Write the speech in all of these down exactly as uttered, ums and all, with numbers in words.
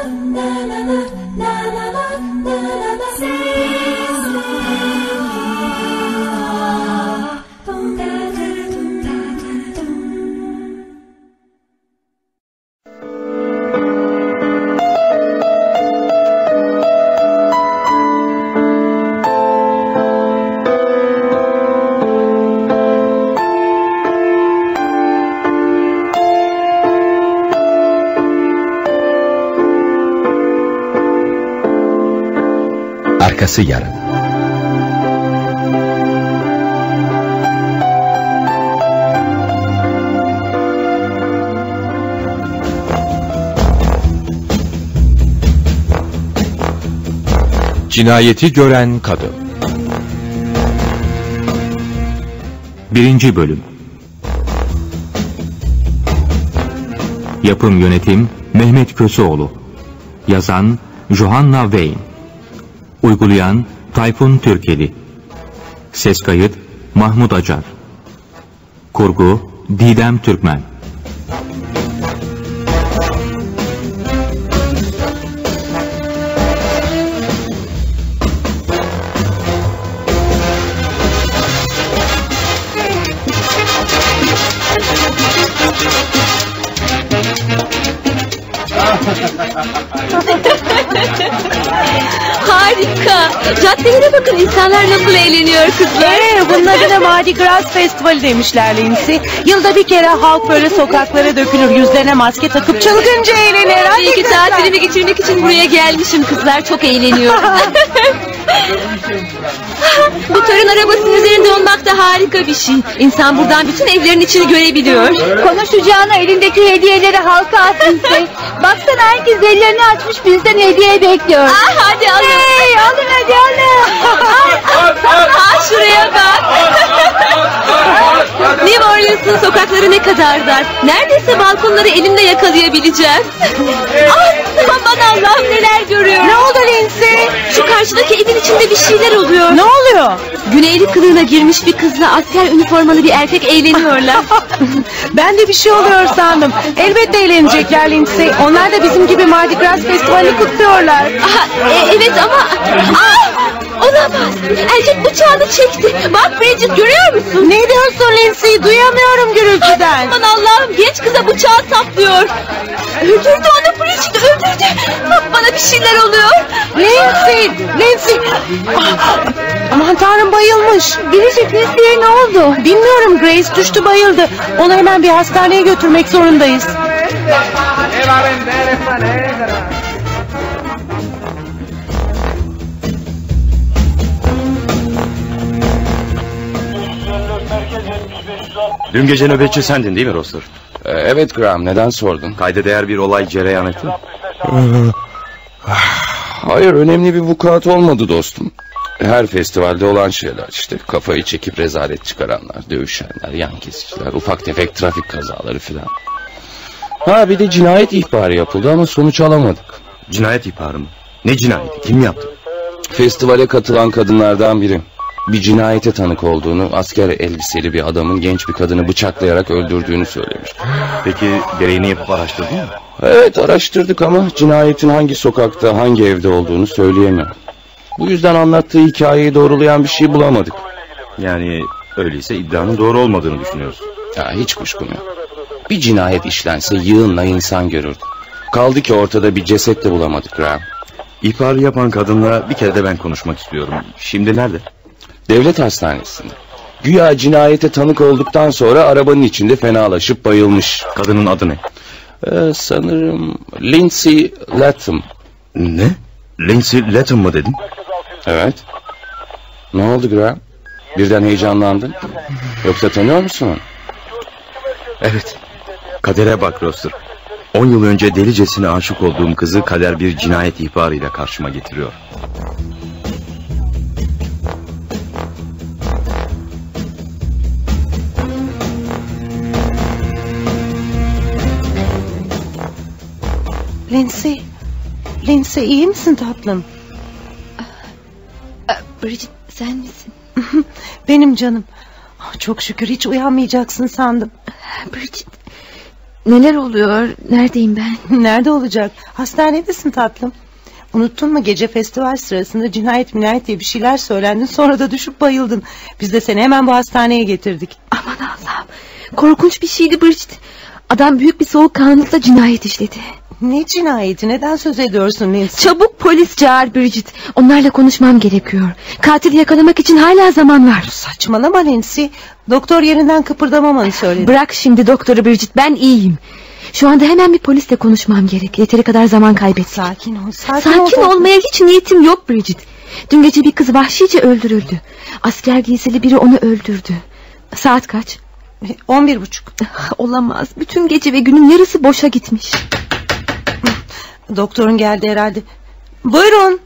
Arkası yarın. Cinayeti gören kadın. Birinci bölüm. Yapım yönetim Mehmet Köseoğlu. Yazan Johanna Wayne. Uygulayan Tayfun Türkeli. Ses kayıt Mahmut Acar. Kurgu Didem Türkmen. Harika. Caddelere bakın, insanlar nasıl eğleniyor kızlar. Ee, bunların da Mardi Gras Festivali demişler Lindsay. Yılda bir kere halk böyle sokaklara dökülür, yüzlerine maske takıp çılgınca eğlenir. Hadi İyi ki tatilimi geçirmek için buraya gelmişim, kızlar çok eğleniyor. Bu törün arabasının üzerinde olmak da harika bir şey. İnsan buradan bütün evlerin içini görebiliyor. Konuşacağına elindeki hediyeleri halka at Lindsay. Baksana, herkes ellerini açmış, bizden hediye bekliyor. Ah, hadi alın. Hey, alın hadi alın. Ha, şuraya bak. New Orleans'ın sokakları ne kadar dar. Neredeyse balkonları elimle yakalayabileceğiz. Ah, aman Allah'ım, neler görüyorum. Ne oldu Lindsay? Şu karşıdaki evin içinde bir şeyler oluyor. Ne oluyor? Güneyli kılığına girmiş bir kızla asker üniformalı bir erkek eğleniyorlar. Ben de bir şey oluyor sandım. Elbette eğlenecekler Lindsay. Onlar da bizim gibi Mardi Gras Festivali kutluyorlar. Aha, e, evet ama... Ah, olamaz. Erkek bıçağını çekti. Bak Bridget, görüyor musun? Ne diyorsun Lindsay? Duyamıyorum gürültüden. Aman Allah'ım, genç kıza bıçağı saplıyor. Öldürdü onu Bridget, öldürdü. Bak, bana bir şeyler oluyor. Lindsay, Lindsay. Ah, aman tanrım, bayılmış. Bridget, Lindsay'e ne oldu? Bilmiyorum, Grace düştü, bayıldı. Onu hemen bir hastaneye götürmek zorundayız. Dün gece nöbetçi sendin değil mi Roster? Ee, evet Graham, neden sordun? Kayda değer bir olay cereyan etti. Hayır, önemli bir vukuat olmadı dostum. Her festivalde olan şeyler işte. Kafayı çekip rezalet çıkaranlar, dövüşenler, yan kesiciler, ufak tefek trafik kazaları filan. Ha, bir de cinayet ihbarı yapıldı ama sonuç alamadık. Cinayet ihbarı mı? Ne cinayeti? Kim yaptı? Festivale katılan kadınlardan biri. Bir cinayete tanık olduğunu, asker elbiseli bir adamın genç bir kadını bıçaklayarak öldürdüğünü söylemiş. Peki gereğini yapıp araştırdın mı? Evet, araştırdık ama cinayetin hangi sokakta, hangi evde olduğunu söyleyemiyor. Bu yüzden anlattığı hikayeyi doğrulayan bir şey bulamadık. Yani öyleyse iddianın doğru olmadığını düşünüyorsun. Ya, hiç kuşkum yok. Bir cinayet işlense yığınla insan görürdü. Kaldı ki ortada bir ceset de bulamadık Graham. İhbarı yapan kadınla bir kere de ben konuşmak istiyorum. Şimdi nerede? Devlet hastanesinde. Güya cinayete tanık olduktan sonra arabanın içinde fenalaşıp bayılmış. Kadının adı ne? Ee, sanırım Lindsay Latham. Ne? Lindsay Latham mı dedin? Evet. Ne oldu Graham? Birden heyecanlandın. Yoksa tanıyor musun onu? Evet. Kadere bak Roster. On yıl önce delicesine aşık olduğum kızı kader bir cinayet ihbarıyla karşıma getiriyor. Lindsay, Lindsay iyi misin tatlım? Bridget, sen misin? Benim canım. Çok şükür, hiç uyanmayacaksın sandım. Bridget, Neler oluyor? Neredeyim ben? Nerede olacak? Hastanedesin tatlım. Unuttun mu, gece festival sırasında cinayet minayet diye bir şeyler söylendin, sonra da düşüp bayıldın. Biz de seni hemen bu hastaneye getirdik. Aman Allah'ım, korkunç bir şeydi Bridget. Adam büyük bir soğukkanlılıkla cinayet işledi. Ne cinayeti, neden söz ediyorsun Lindsay? Çabuk polis çağır Bridget. Onlarla konuşmam gerekiyor. Katili yakalamak için hala zaman var. Saçmalama Lindsay. Doktor yerinden kıpırdamamanı söyledi. Bırak şimdi doktoru Bridget, ben iyiyim. Şu anda hemen bir polisle konuşmam gerek. Yeteri kadar zaman kaybettik. Sakin ol, sakin, sakin ol. olmaya hiç niyetim yok Bridget. Dün gece bir kız vahşice öldürüldü. Asker giysili biri onu öldürdü. Saat kaç? On bir buçuk. Olamaz. Bütün gece ve günün yarısı boşa gitmiş. Doktorun geldi herhalde. Buyurun.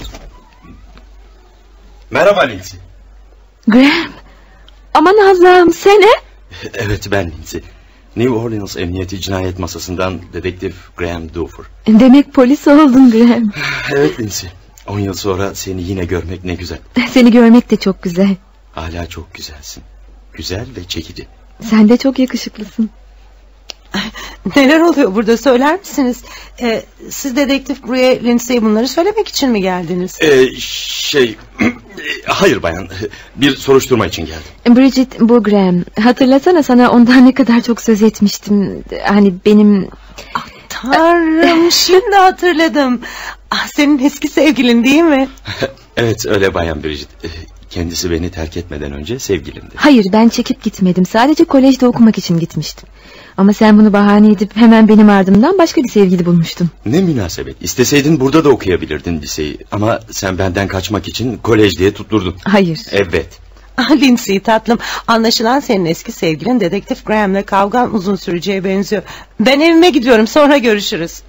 Merhaba Lindsay. Graham. Aman Allah'ım, sen he? Evet, ben Lindsay. New Orleans Emniyeti Cinayet Masasından dedektif Graham Dufour. Demek polis oldun Graham. Evet Lindsay. On yıl sonra seni yine görmek ne güzel. Seni görmek de çok güzel. Hala çok güzelsin. Güzel ve çekici. Sen de çok yakışıklısın. Neler oluyor burada, söyler misiniz? Ee, siz dedektif buraya Lindsay'e bunları söylemek için mi geldiniz? Ee, şey... Hayır bayan. Bir soruşturma için geldim. Bridget, bu Graham. Hatırlasana, sana ondan ne kadar çok söz etmiştim. Hani benim... Ah, Tanrım, şimdi hatırladım. Ah, senin eski sevgilin değil mi? Evet, öyle bayan Bridget. Kendisi beni terk etmeden önce sevgilimdi. Hayır, ben çekip gitmedim. Sadece kolejde okumak için gitmiştim. Ama sen bunu bahane edip hemen benim ardımdan başka bir sevgili bulmuştun. Ne münasebet. İsteseydin burada da okuyabilirdin liseyi. Ama sen benden kaçmak için kolej diye tutturdun. Hayır. Evet. Ah, Lindsay tatlım, anlaşılan senin eski sevgilin dedektif Graham'la kavgan uzun süreceğe benziyor. Ben evime gidiyorum, sonra görüşürüz.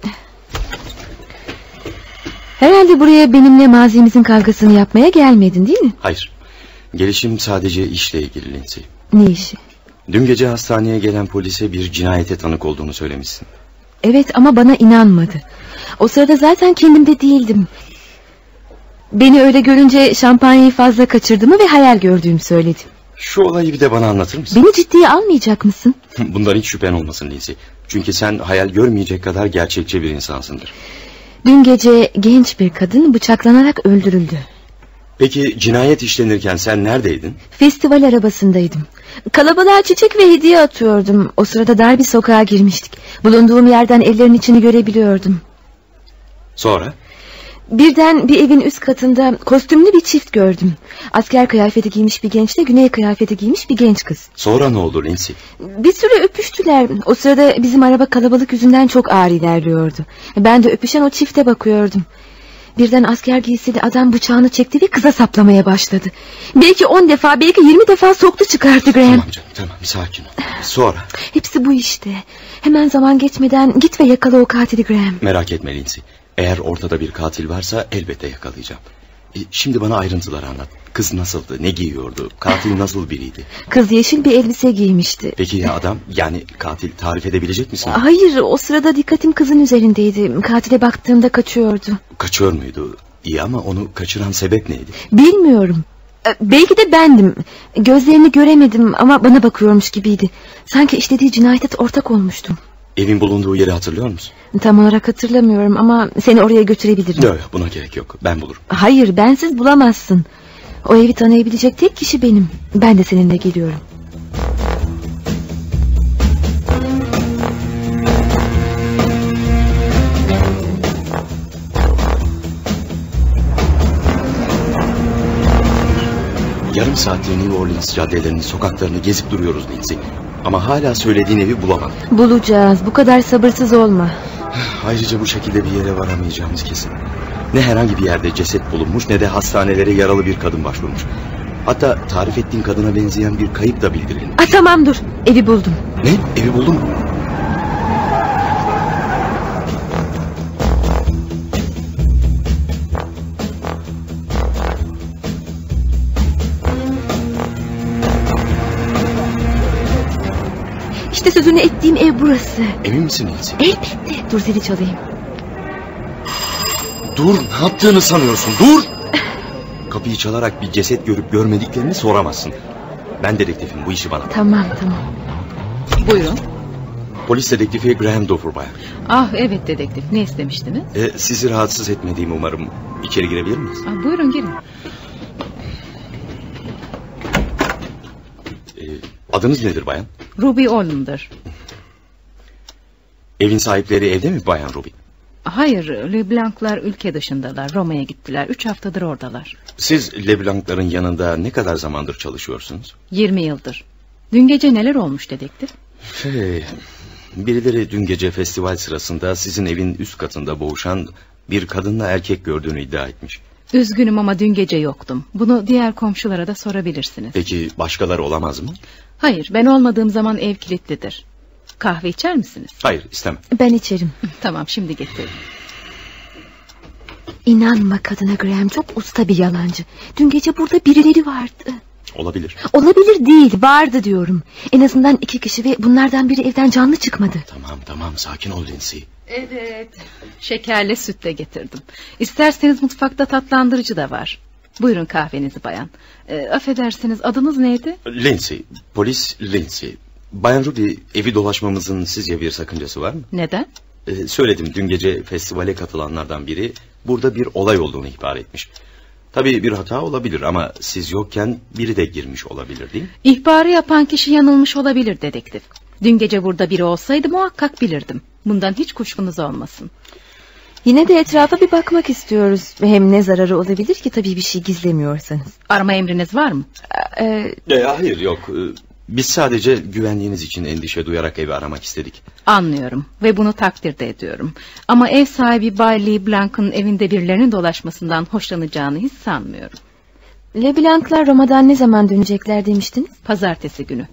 Herhalde buraya benimle mazimizin kavgasını yapmaya gelmedin, değil mi? Hayır. Gelişim sadece işle ilgili Lindsay. Ne işi? Dün gece hastaneye gelen polise bir cinayete tanık olduğunu söylemişsin. Evet, ama bana inanmadı. O sırada zaten kendimde değildim. Beni öyle görünce şampanyayı fazla kaçırdığımı ve hayal gördüğümü söyledi. Şu olayı bir de bana anlatır mısın? Beni ciddiye almayacak mısın? Bundan hiç şüphen olmasın Lindsay. Çünkü sen hayal görmeyecek kadar gerçekçi bir insansındır. Dün gece genç bir kadın bıçaklanarak öldürüldü. Peki cinayet işlenirken sen neredeydin? Festival arabasındaydım. Kalabalığa çiçek ve hediye atıyordum. O sırada dar bir sokağa girmiştik. Bulunduğum yerden evlerin içini görebiliyordum. Sonra? Birden bir evin üst katında kostümlü bir çift gördüm. Asker kıyafeti giymiş bir gençle güney kıyafeti giymiş bir genç kız. Sonra ne oldu Lindsay? Bir süre öpüştüler. O sırada bizim araba kalabalık yüzünden çok ağır ilerliyordu. Ben de öpüşen o çifte bakıyordum. Birden asker giysili adam bıçağını çekti ve kıza saplamaya başladı. Belki on defa, belki yirmi defa soktu çıkardı Graham. Tamam canım, tamam, sakin ol. Sonra? Hepsi bu işte. Hemen zaman geçmeden git ve yakala o katili Graham. Merak etme Lindsay. Eğer ortada bir katil varsa elbette yakalayacağım. E, şimdi bana ayrıntıları anlat. Kız nasıldı, ne giyiyordu, katil nasıl biriydi? Kız yeşil bir elbise giymişti. Peki ya adam, yani katil, tarif edebilecek misin? Hayır, o sırada dikkatim kızın üzerindeydi. Katile baktığımda kaçıyordu. Kaçıyor muydu? İyi, ama onu kaçıran sebep neydi? Bilmiyorum. Belki de bendim. Gözlerini göremedim ama bana bakıyormuş gibiydi. Sanki işlediği cinayete ortak olmuştum. Evin bulunduğu yeri hatırlıyor musun? Tam olarak hatırlamıyorum ama seni oraya götürebilirim. Yok, buna gerek yok, ben bulurum. Hayır, bensiz bulamazsın. O evi tanıyabilecek tek kişi benim. Ben de seninle geliyorum. Yarım saattir New Orleans caddelerini, sokaklarını gezip duruyoruz Lindsay. Ama hala söylediğin evi bulamadım. Bulacağız, bu kadar sabırsız olma. Ayrıca bu şekilde bir yere varamayacağımız kesin. Ne herhangi bir yerde ceset bulunmuş, ne de hastanelere yaralı bir kadın başvurmuş. Hatta tarif ettiğin kadına benzeyen bir kayıp da bildirilmiş. Ah, tamam, dur, evi buldum. Ne? Evi buldun mu? İşte sözünü ettiğim ev burası. Emin misin Lindsay? Elbette. Dur, zili çalayım. Dur, ne yaptığını sanıyorsun? Dur! Kapıyı çalarak bir ceset görüp görmediklerini soramazsın. Ben dedektifim, bu işi bana. Tamam, tamam. Buyurun. Polis dedektifi Graham Dover bayan. Ah evet dedektif, ne istemiştiniz? Ee, sizi rahatsız etmediğimi umarım. İçeri girebilir miyiz? Ah, buyurun girin. Ee, adınız nedir bayan? Ruby Olan'dır. Evin sahipleri evde mi bayan Ruby? Hayır, LeBlanc'lar ülke dışındalar. Roma'ya gittiler. Üç haftadır oradalar. Siz LeBlanc'ların yanında ne kadar zamandır çalışıyorsunuz? Yirmi yıldır. Dün gece neler olmuş dedektif? Şey, birileri dün gece festival sırasında sizin evin üst katında boğuşan bir kadınla erkek gördüğünü iddia etmiş. Üzgünüm ama dün gece yoktum. Bunu diğer komşulara da sorabilirsiniz. Peki başkaları olamaz mı? Hayır, ben olmadığım zaman ev kilitlidir. Kahve içer misiniz? Hayır, istemem. Ben içerim. Tamam, şimdi getireyim. İnanma kadına Graham, çok usta bir yalancı. Dün gece burada birileri vardı. Olabilir. Olabilir değil, vardı diyorum. En azından iki kişi ve bunlardan biri evden canlı çıkmadı. Tamam tamam, sakin ol Lindsay. Evet, şekerli süt de getirdim. İsterseniz mutfakta tatlandırıcı da var. Buyurun kahvenizi bayan. E, affedersiniz, adınız neydi? Lindsay, polis Lindsay. Bayan Ruby, evi dolaşmamızın sizce bir sakıncası var mı? Neden? Ee, söyledim, dün gece festivale katılanlardan biri burada bir olay olduğunu ihbar etmiş. Tabii bir hata olabilir ama siz yokken biri de girmiş olabilir değil mi? İhbarı yapan kişi yanılmış olabilir dedektif. Dün gece burada biri olsaydı muhakkak bilirdim. Bundan hiç kuşkunuz olmasın. Yine de etrafa bir bakmak istiyoruz. Hem ne zararı olabilir ki, tabii bir şey gizlemiyorsanız. Arama emriniz var mı? Ee, e, hayır yok. Biz sadece güvenliğiniz için endişe duyarak evi aramak istedik. Anlıyorum ve bunu takdir de ediyorum. Ama ev sahibi Bay LeBlanc'ın evinde birilerinin dolaşmasından hoşlanacağını hiç sanmıyorum. LeBlanc'lar Roma'dan ne zaman dönecekler demiştiniz? Pazartesi günü.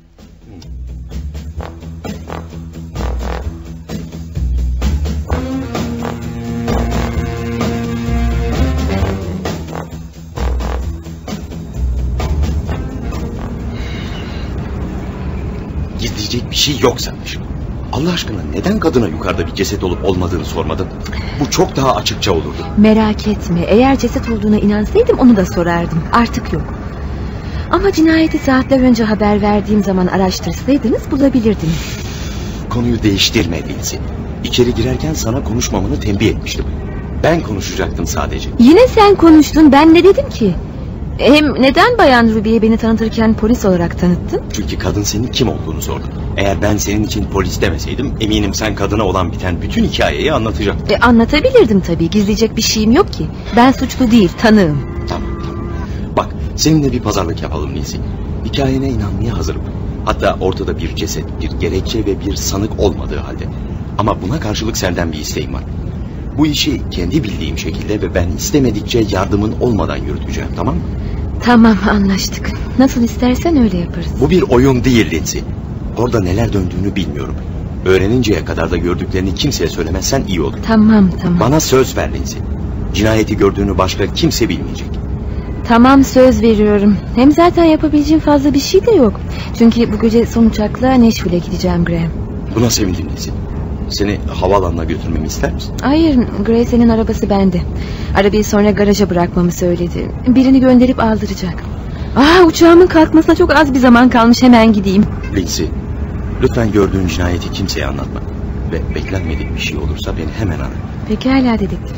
Gizleyecek bir şey yok sanmış. Allah aşkına neden kadına yukarıda bir ceset olup olmadığını sormadın? Bu çok daha açıkça olurdu. Merak etme, eğer ceset olduğuna inansaydım onu da sorardım. Artık yok. Ama cinayeti saatler önce haber verdiğim zaman araştırsaydınız bulabilirdiniz. Konuyu değiştirme Lindsay. İçeri girerken sana konuşmamanı tembih etmiştim. Ben konuşacaktım sadece. Yine sen konuştun, ben ne dedim ki? Hem neden Bayan Ruby'ye beni tanıtırken polis olarak tanıttın? Çünkü kadın senin kim olduğunu sordu. Eğer ben senin için polis demeseydim eminim sen kadına olan biten bütün hikayeyi anlatacaktın. E, anlatabilirdim tabii, gizleyecek bir şeyim yok ki. Ben suçlu değil, tanığım. Tamam tamam. Bak seninle bir pazarlık yapalım Lindsay. Hikayene inanmaya hazırım. Hatta ortada bir ceset, bir gerekçe ve bir sanık olmadığı halde. Ama buna karşılık senden bir isteğim var. Bu işi kendi bildiğim şekilde ve ben istemedikçe yardımın olmadan yürüteceğim, tamam mı? Tamam, anlaştık. Nasıl istersen öyle yaparız. Bu bir oyun değil Lindsay. Orada neler döndüğünü bilmiyorum. Öğreninceye kadar da gördüklerini kimseye söylemezsen iyi olur. Tamam tamam. Bana söz ver Lindsay. Cinayeti gördüğünü başka kimse bilmeyecek. Tamam, söz veriyorum. Hem zaten yapabileceğim fazla bir şey de yok. Çünkü bu gece son uçakla Nashville'e gideceğim Graham. Buna sevindim Lindsay. Seni havaalanına götürmemi ister misin? Hayır, Grace'nin arabası bende. Arabayı sonra garaja bırakmamı söyledi. Birini gönderip aldıracak. Ah, uçağımın kalkmasına çok az bir zaman kalmış, hemen gideyim. Lindsay, lütfen gördüğün cinayeti kimseye anlatma. Ve beklenmedik bir şey olursa beni hemen ara. Pekala dedektif.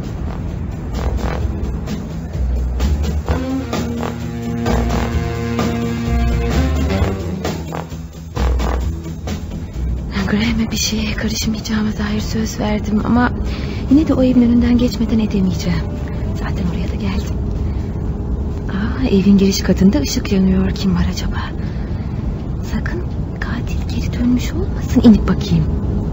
Graham'e bir şeye karışmayacağıma dair söz verdim ama yine de o evin önünden geçmeden edemeyeceğim. Zaten oraya da geldim. Aa, evin giriş katında ışık yanıyor. Kim var acaba? Sakın katil geri dönmüş olmasın. İnip bakayım.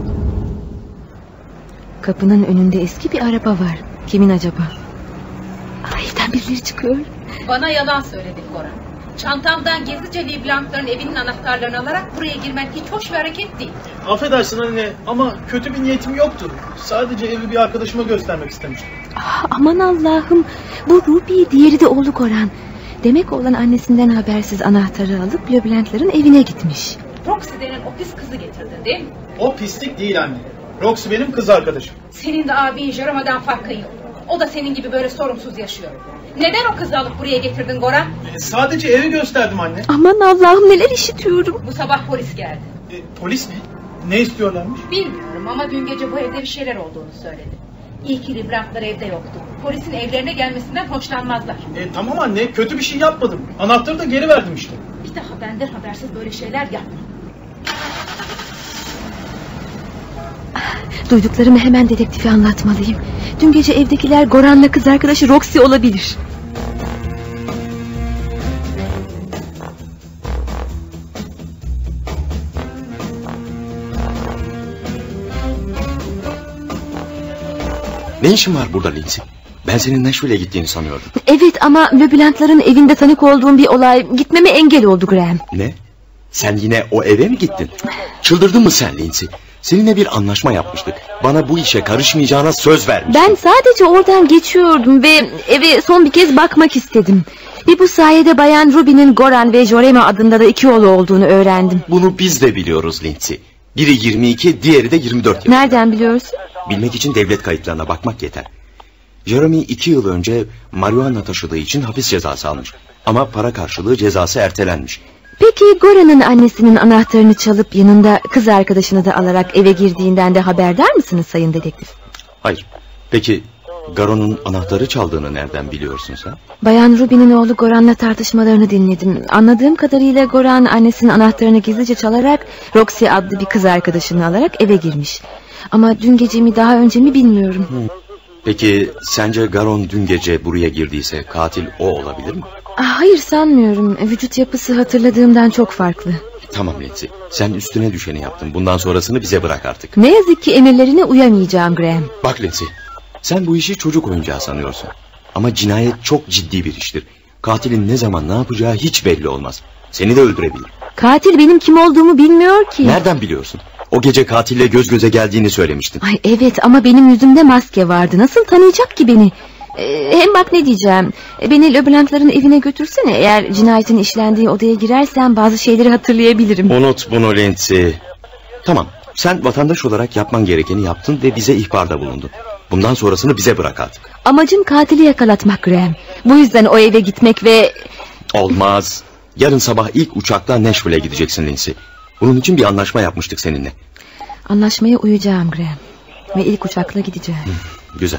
Kapının önünde eski bir araba var. Kimin acaba? Aa, evden birileri çıkıyor. Bana yalan söyledin Koran. Çantamdan gizlice LeBlanc'ların evinin anahtarlarını alarak buraya girmen hiç hoş bir hareket değil. Affedersin anne ama kötü bir niyetim yoktu. Sadece evi bir arkadaşıma göstermek istemiştim. Ah, aman Allah'ım, bu Ruby, diğeri de oğlu Koran. Demek oğlan annesinden habersiz anahtarı alıp LeBlanc'ların evine gitmiş. Roxy denen o pis kızı getirdin değil mi? O pislik değil anne. Roxy benim kız arkadaşım. Senin de abin Jeroma'dan farkın yok. O da senin gibi böyle sorumsuz yaşıyor. Neden o kızı alıp buraya getirdin Goran? E, sadece evi gösterdim anne. Aman Allah'ım, neler işitiyorum. Bu sabah polis geldi. E, polis mi? Ne istiyorlarmış? Bilmiyorum ama dün gece bu evde bir şeyler olduğunu söyledi. İyi ki Librantlar evde yoktu. Polisin evlerine gelmesinden hoşlanmazlar. E, tamam anne, kötü bir şey yapmadım. Anahtarı da geri verdim işte. Bir daha benden habersiz böyle şeyler yapma. Duyduklarımı hemen dedektife anlatmalıyım. Dün gece evdekiler Goran'la kız arkadaşı Roxy olabilir. Ne işin var burada Lindsay? Ben senin Nashville'e gittiğini sanıyordum. Evet ama Leblanc'ların evinde tanık olduğum bir olay gitmeme engel oldu Graham. Ne? Sen yine o eve mi gittin? Çıldırdın mı sen Lindsay? Seninle bir anlaşma yapmıştık. Bana bu işe karışmayacağına söz vermiştin. Ben sadece oradan geçiyordum ve eve son bir kez bakmak istedim. Ve bu sayede Bayan Ruby'nin Goran ve Jorema adında da iki oğlu olduğunu öğrendim. Bunu biz de biliyoruz Lindsay. Biri yirmi iki, diğeri de yirmi dört yaşında. Nereden biliyorsun? Bilmek için devlet kayıtlarına bakmak yeter. Jeremy iki yıl önce marihuana taşıdığı için hapis cezası almış. Ama para karşılığı cezası ertelenmiş. Peki Goran'ın annesinin anahtarını çalıp yanında kız arkadaşını da alarak eve girdiğinden de haberdar mısınız sayın dedektif? Hayır. Peki Garon'un anahtarı çaldığını nereden biliyorsun sen? Bayan Ruby'nin oğlu Goran'la tartışmalarını dinledim. Anladığım kadarıyla Goran annesinin anahtarını gizlice çalarak Roxy adlı bir kız arkadaşını alarak eve girmiş. Ama dün gece mi daha önce mi bilmiyorum. Hı. Peki sence Garon dün gece buraya girdiyse katil o olabilir mi? Hayır sanmıyorum. Vücut yapısı hatırladığımdan çok farklı. Tamam Lindsay, sen üstüne düşeni yaptın. Bundan sonrasını bize bırak artık. Ne yazık ki emirlerine uyamayacağım Graham. Bak Lindsay, sen bu işi çocuk oyuncağı sanıyorsun. Ama cinayet çok ciddi bir iştir. Katilin ne zaman ne yapacağı hiç belli olmaz. Seni de öldürebilir. Katil benim kim olduğumu bilmiyor ki. Nereden biliyorsun? O gece katille göz göze geldiğini söylemiştin. Ay evet ama benim yüzümde maske vardı. Nasıl tanıyacak ki beni? Ee, hem bak ne diyeceğim. Ee, beni Leblanc'ların evine götürsene. Eğer cinayetin işlendiği odaya girersem bazı şeyleri hatırlayabilirim. Unut bunu Lindsay. Tamam, sen vatandaş olarak yapman gerekeni yaptın ve bize ihbarda bulundun. Bundan sonrasını bize bırak artık. Amacım katili yakalatmak Graham. Bu yüzden o eve gitmek ve... Olmaz. Yarın sabah ilk uçakla Nashville'e gideceksin Lindsay. Bunun için bir anlaşma yapmıştık seninle. Anlaşmaya uyacağım Graham. Ve ilk uçakla gideceğim. Hı, güzel.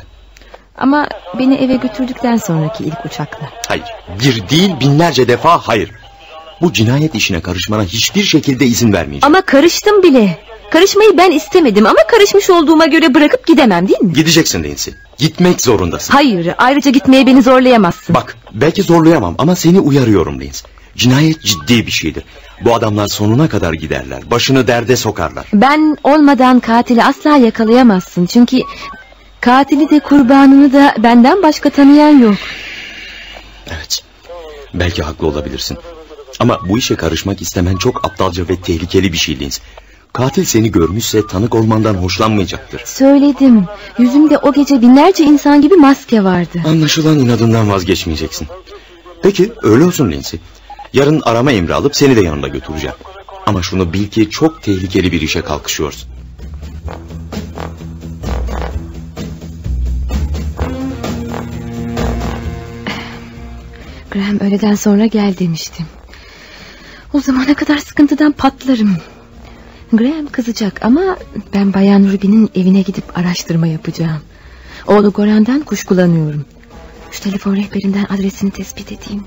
Ama beni eve götürdükten sonraki ilk uçakla. Hayır, bir değil binlerce defa hayır. Bu cinayet işine karışmana hiçbir şekilde izin vermeyeceğim. Ama karıştım bile. Karışmayı ben istemedim ama karışmış olduğuma göre bırakıp gidemem değil mi? Gideceksin Lindsay. Gitmek zorundasın. Hayır, ayrıca gitmeye beni zorlayamazsın. Bak, belki zorlayamam ama seni uyarıyorum Lindsay. Cinayet ciddi bir şeydir. Bu adamlar sonuna kadar giderler. Başını derde sokarlar. Ben olmadan katili asla yakalayamazsın. Çünkü katili de kurbanını da benden başka tanıyan yok. Evet. Belki haklı olabilirsin. Ama bu işe karışmak istemen çok aptalca ve tehlikeli bir şey Lindsay. Katil seni görmüşse tanık olmandan hoşlanmayacaktır. Söyledim. Yüzümde o gece binlerce insan gibi maske vardı. Anlaşılan inadından vazgeçmeyeceksin. Peki öyle olsun Lindsay. Yarın arama emri alıp seni de yanımda götüreceğim. Ama şunu bil ki çok tehlikeli bir işe kalkışıyorsun. Graham öğleden sonra gel demiştim. O zamana kadar sıkıntıdan patlarım. Graham kızacak ama ben Bayan Ruby'nin evine gidip araştırma yapacağım. Oğlu Goran'dan kuşkulanıyorum. Şu telefon rehberinden adresini tespit edeyim.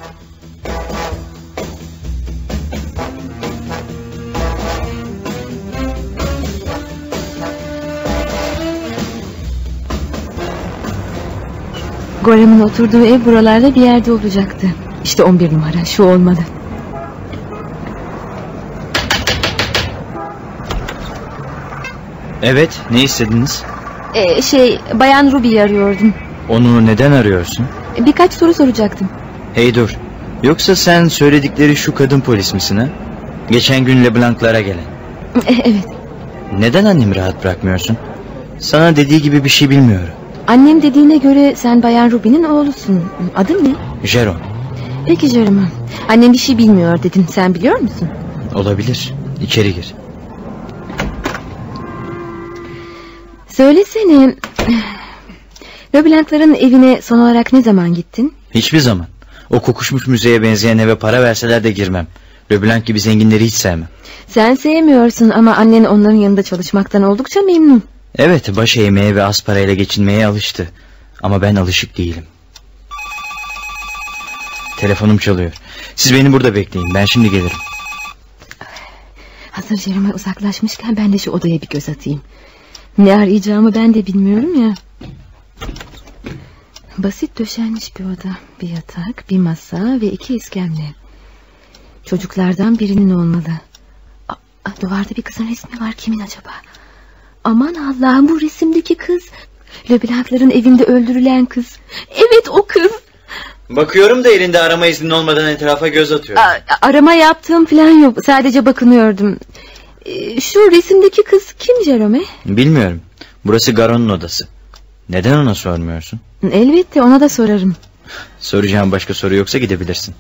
Goran'ın oturduğu ev buralarda bir yerde olacaktı. İşte on bir numara, şu olmalı. Evet, ne istediniz? Ee, şey, Bayan Ruby'yi arıyordum. Onu neden arıyorsun? Birkaç soru soracaktım. Hey dur, yoksa sen söyledikleri şu kadın polis misin ha? Geçen gün Leblanc'lara gelen. Evet. Neden annemi rahat bırakmıyorsun? Sana dediği gibi bir şey bilmiyorum. Annem dediğine göre sen Bayan Ruby'nin oğlusun. Adın ne? Jeron. Peki Jerome. Annem bir şey bilmiyor dedin. Sen biliyor musun? Olabilir. İçeri gir. Söylesene. Leblanc'ların evine son olarak ne zaman gittin? Hiçbir zaman. O kokuşmuş müzeye benzeyen eve para verseler de girmem. Leblanc gibi zenginleri hiç sevmem. Sen sevmiyorsun ama annen onların yanında çalışmaktan oldukça memnun. Evet, baş eğmeye ve az parayla geçinmeye alıştı. Ama ben alışık değilim. Telefonum çalıyor. Siz beni burada bekleyin, ben şimdi gelirim. Hazır Jerome uzaklaşmışken ben de şu odaya bir göz atayım. Ne arayacağımı ben de bilmiyorum ya. Basit döşenmiş bir oda. Bir yatak, bir masa ve iki iskemle. Çocuklardan birinin olmalı. Aa, duvarda bir kızın resmi var, kimin acaba? Aman Allah'ım, bu resimdeki kız. Leblanc'ların evinde öldürülen kız. Evet, o kız. Bakıyorum da elinde arama iznin olmadan etrafa göz atıyorum. A- arama yaptığım falan yok, sadece bakınıyordum. Ee, şu resimdeki kız kim Jerome? Bilmiyorum. Burası Garon'un odası. Neden ona sormuyorsun? Elbette, ona da sorarım. Soracağım başka soru yoksa gidebilirsin.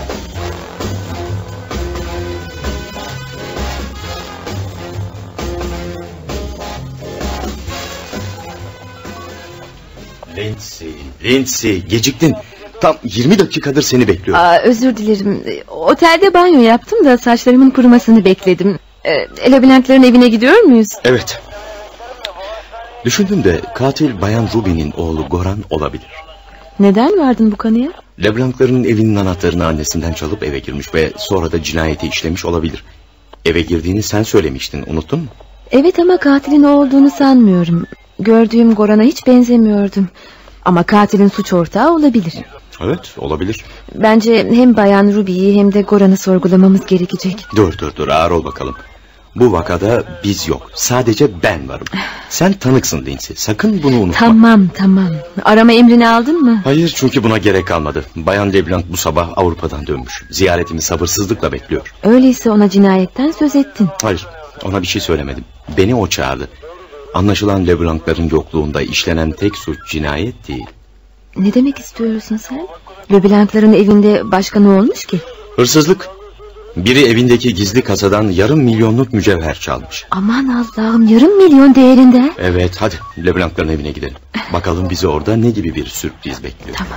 Lindsay, Lindsay, geciktin. Tam yirmi dakikadır seni bekliyorum. Aa, özür dilerim. Otelde banyo yaptım da saçlarımın kurumasını bekledim. Ee, Leblanc'ların evine gidiyor muyuz? Evet. Düşündüm de katil Bayan Ruby'nin oğlu Goran olabilir. Neden vardın bu kanıya? Leblanc'ların evinin anahtarını annesinden çalıp eve girmiş ve sonra da cinayeti işlemiş olabilir. Eve girdiğini sen söylemiştin, unuttun mu? Evet, ama katilin o olduğunu sanmıyorum. Gördüğüm Goran'a hiç benzemiyordum. Ama katilin suç ortağı olabilir. Evet, olabilir. Bence hem Bayan Ruby'yi hem de Goran'ı sorgulamamız gerekecek. Dur dur dur, ağır ol bakalım. Bu vakada biz yok, sadece ben varım. Sen tanıksın Lindsay, sakın bunu unutma. Tamam tamam, arama emrini aldın mı? Hayır, çünkü buna gerek kalmadı. Bayan Leblanc bu sabah Avrupa'dan dönmüş. Ziyaretimi sabırsızlıkla bekliyor. Öyleyse ona cinayetten söz ettin. Hayır, ona bir şey söylemedim. Beni o çağırdı. Anlaşılan Leblanc'ların yokluğunda işlenen tek suç cinayet değil. Ne demek istiyorsun sen? Leblanc'ların evinde başka ne olmuş ki? Hırsızlık. Biri evindeki gizli kasadan yarım milyonluk mücevher çalmış. Aman Allah'ım, yarım milyon değerinde. Evet, hadi Leblanc'ların evine gidelim. Bakalım bizi orada ne gibi bir sürpriz bekliyor. Tamam.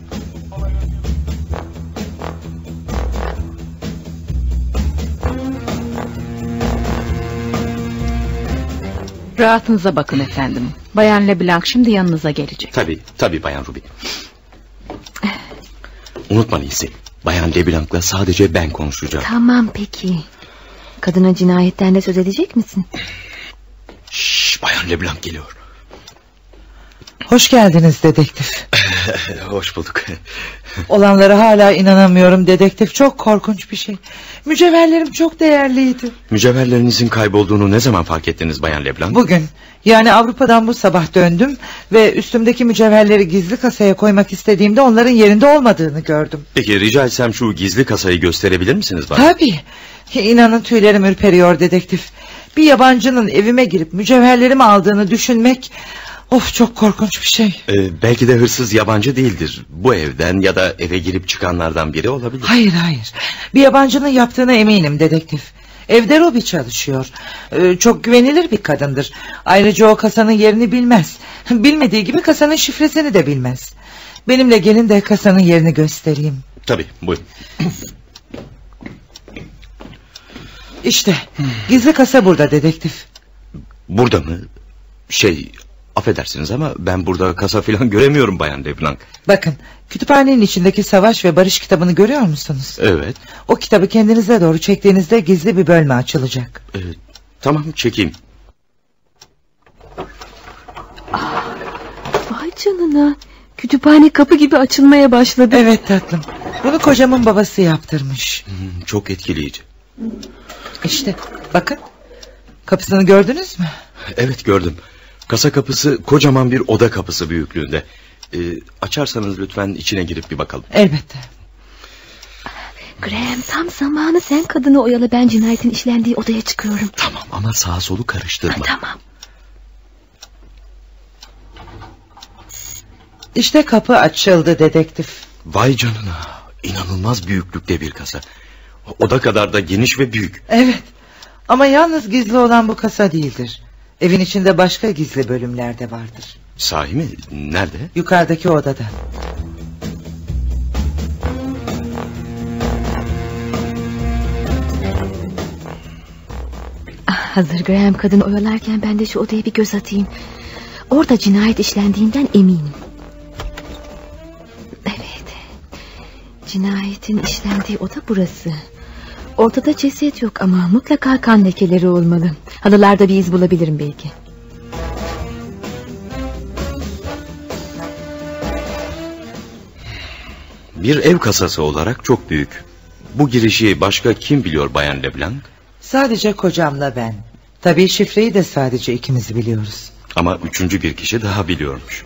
Rahatınıza bakın efendim. Bayan Leblanc şimdi yanınıza gelecek. Tabii, tabii Bayan Ruby. Unutma Lindsay, Bayan Leblanc'la sadece ben konuşacağım. Tamam peki. Kadına cinayetten de söz edecek misin? Şşş, Bayan Leblanc geliyor. Hoş geldiniz dedektif. Hoş bulduk. Olanlara hala inanamıyorum dedektif, çok korkunç bir şey. Mücevherlerim çok değerliydi. Mücevherlerinizin kaybolduğunu ne zaman fark ettiniz Bayan Leblanc? Bugün, yani Avrupa'dan bu sabah döndüm ve üstümdeki mücevherleri gizli kasaya koymak istediğimde onların yerinde olmadığını gördüm. Peki rica etsem şu gizli kasayı gösterebilir misiniz bana? Tabii. İnanın tüylerim ürperiyor dedektif. Bir yabancının evime girip mücevherlerimi aldığını düşünmek... Of, çok korkunç bir şey. Ee, belki de hırsız yabancı değildir. Bu evden ya da eve girip çıkanlardan biri olabilir. Hayır hayır. Bir yabancının yaptığına eminim dedektif. Evde Ruby çalışıyor. Ee, çok güvenilir bir kadındır. Ayrıca o kasanın yerini bilmez. Bilmediği gibi kasanın şifresini de bilmez. Benimle gelin de kasanın yerini göstereyim. Tabii, buyurun. İşte gizli kasa burada dedektif. Burada mı? Şey... Affedersiniz ama ben burada kasa falan göremiyorum Bayan Leblanc. Bakın, kütüphanenin içindeki Savaş ve Barış kitabını görüyor musunuz? Evet. O kitabı kendinize doğru çektiğinizde gizli bir bölme açılacak. Ee, tamam, çekeyim. Aa, vay canına. Kütüphane kapı gibi açılmaya başladı. Evet tatlım. Bunu kocamın babası yaptırmış. Hmm, çok etkileyici. İşte bakın. Kapısını gördünüz mü? Evet, gördüm. Kasa kapısı kocaman bir oda kapısı büyüklüğünde. Ee, açarsanız lütfen içine girip bir bakalım. Elbette. Graham, tam zamanı, sen kadını oyalı, ben cinayetin işlendiği odaya çıkıyorum. Tamam ama sağa solu karıştırma. Ha, tamam. İşte kapı açıldı dedektif. Vay canına, inanılmaz büyüklükte bir kasa. Oda kadar da geniş ve büyük. Evet, ama yalnız gizli olan bu kasa değildir. Evin içinde başka gizli bölümler de vardır. Sahi mi? Nerede? Yukarıdaki odada. Hazır Graham kadın oyalarken ben de şu odaya bir göz atayım. Orada cinayet işlendiğinden eminim. Evet. Cinayetin işlendiği oda burası. Ortada ceset yok ama mutlaka kan lekeleri olmalı. Halılarda bir iz bulabilirim belki. Bir ev kasası olarak çok büyük. Bu girişi başka kim biliyor Bayan Leblanc? Sadece kocamla ben. Tabii şifreyi de sadece ikimiz biliyoruz. Ama üçüncü bir kişi daha biliyormuş.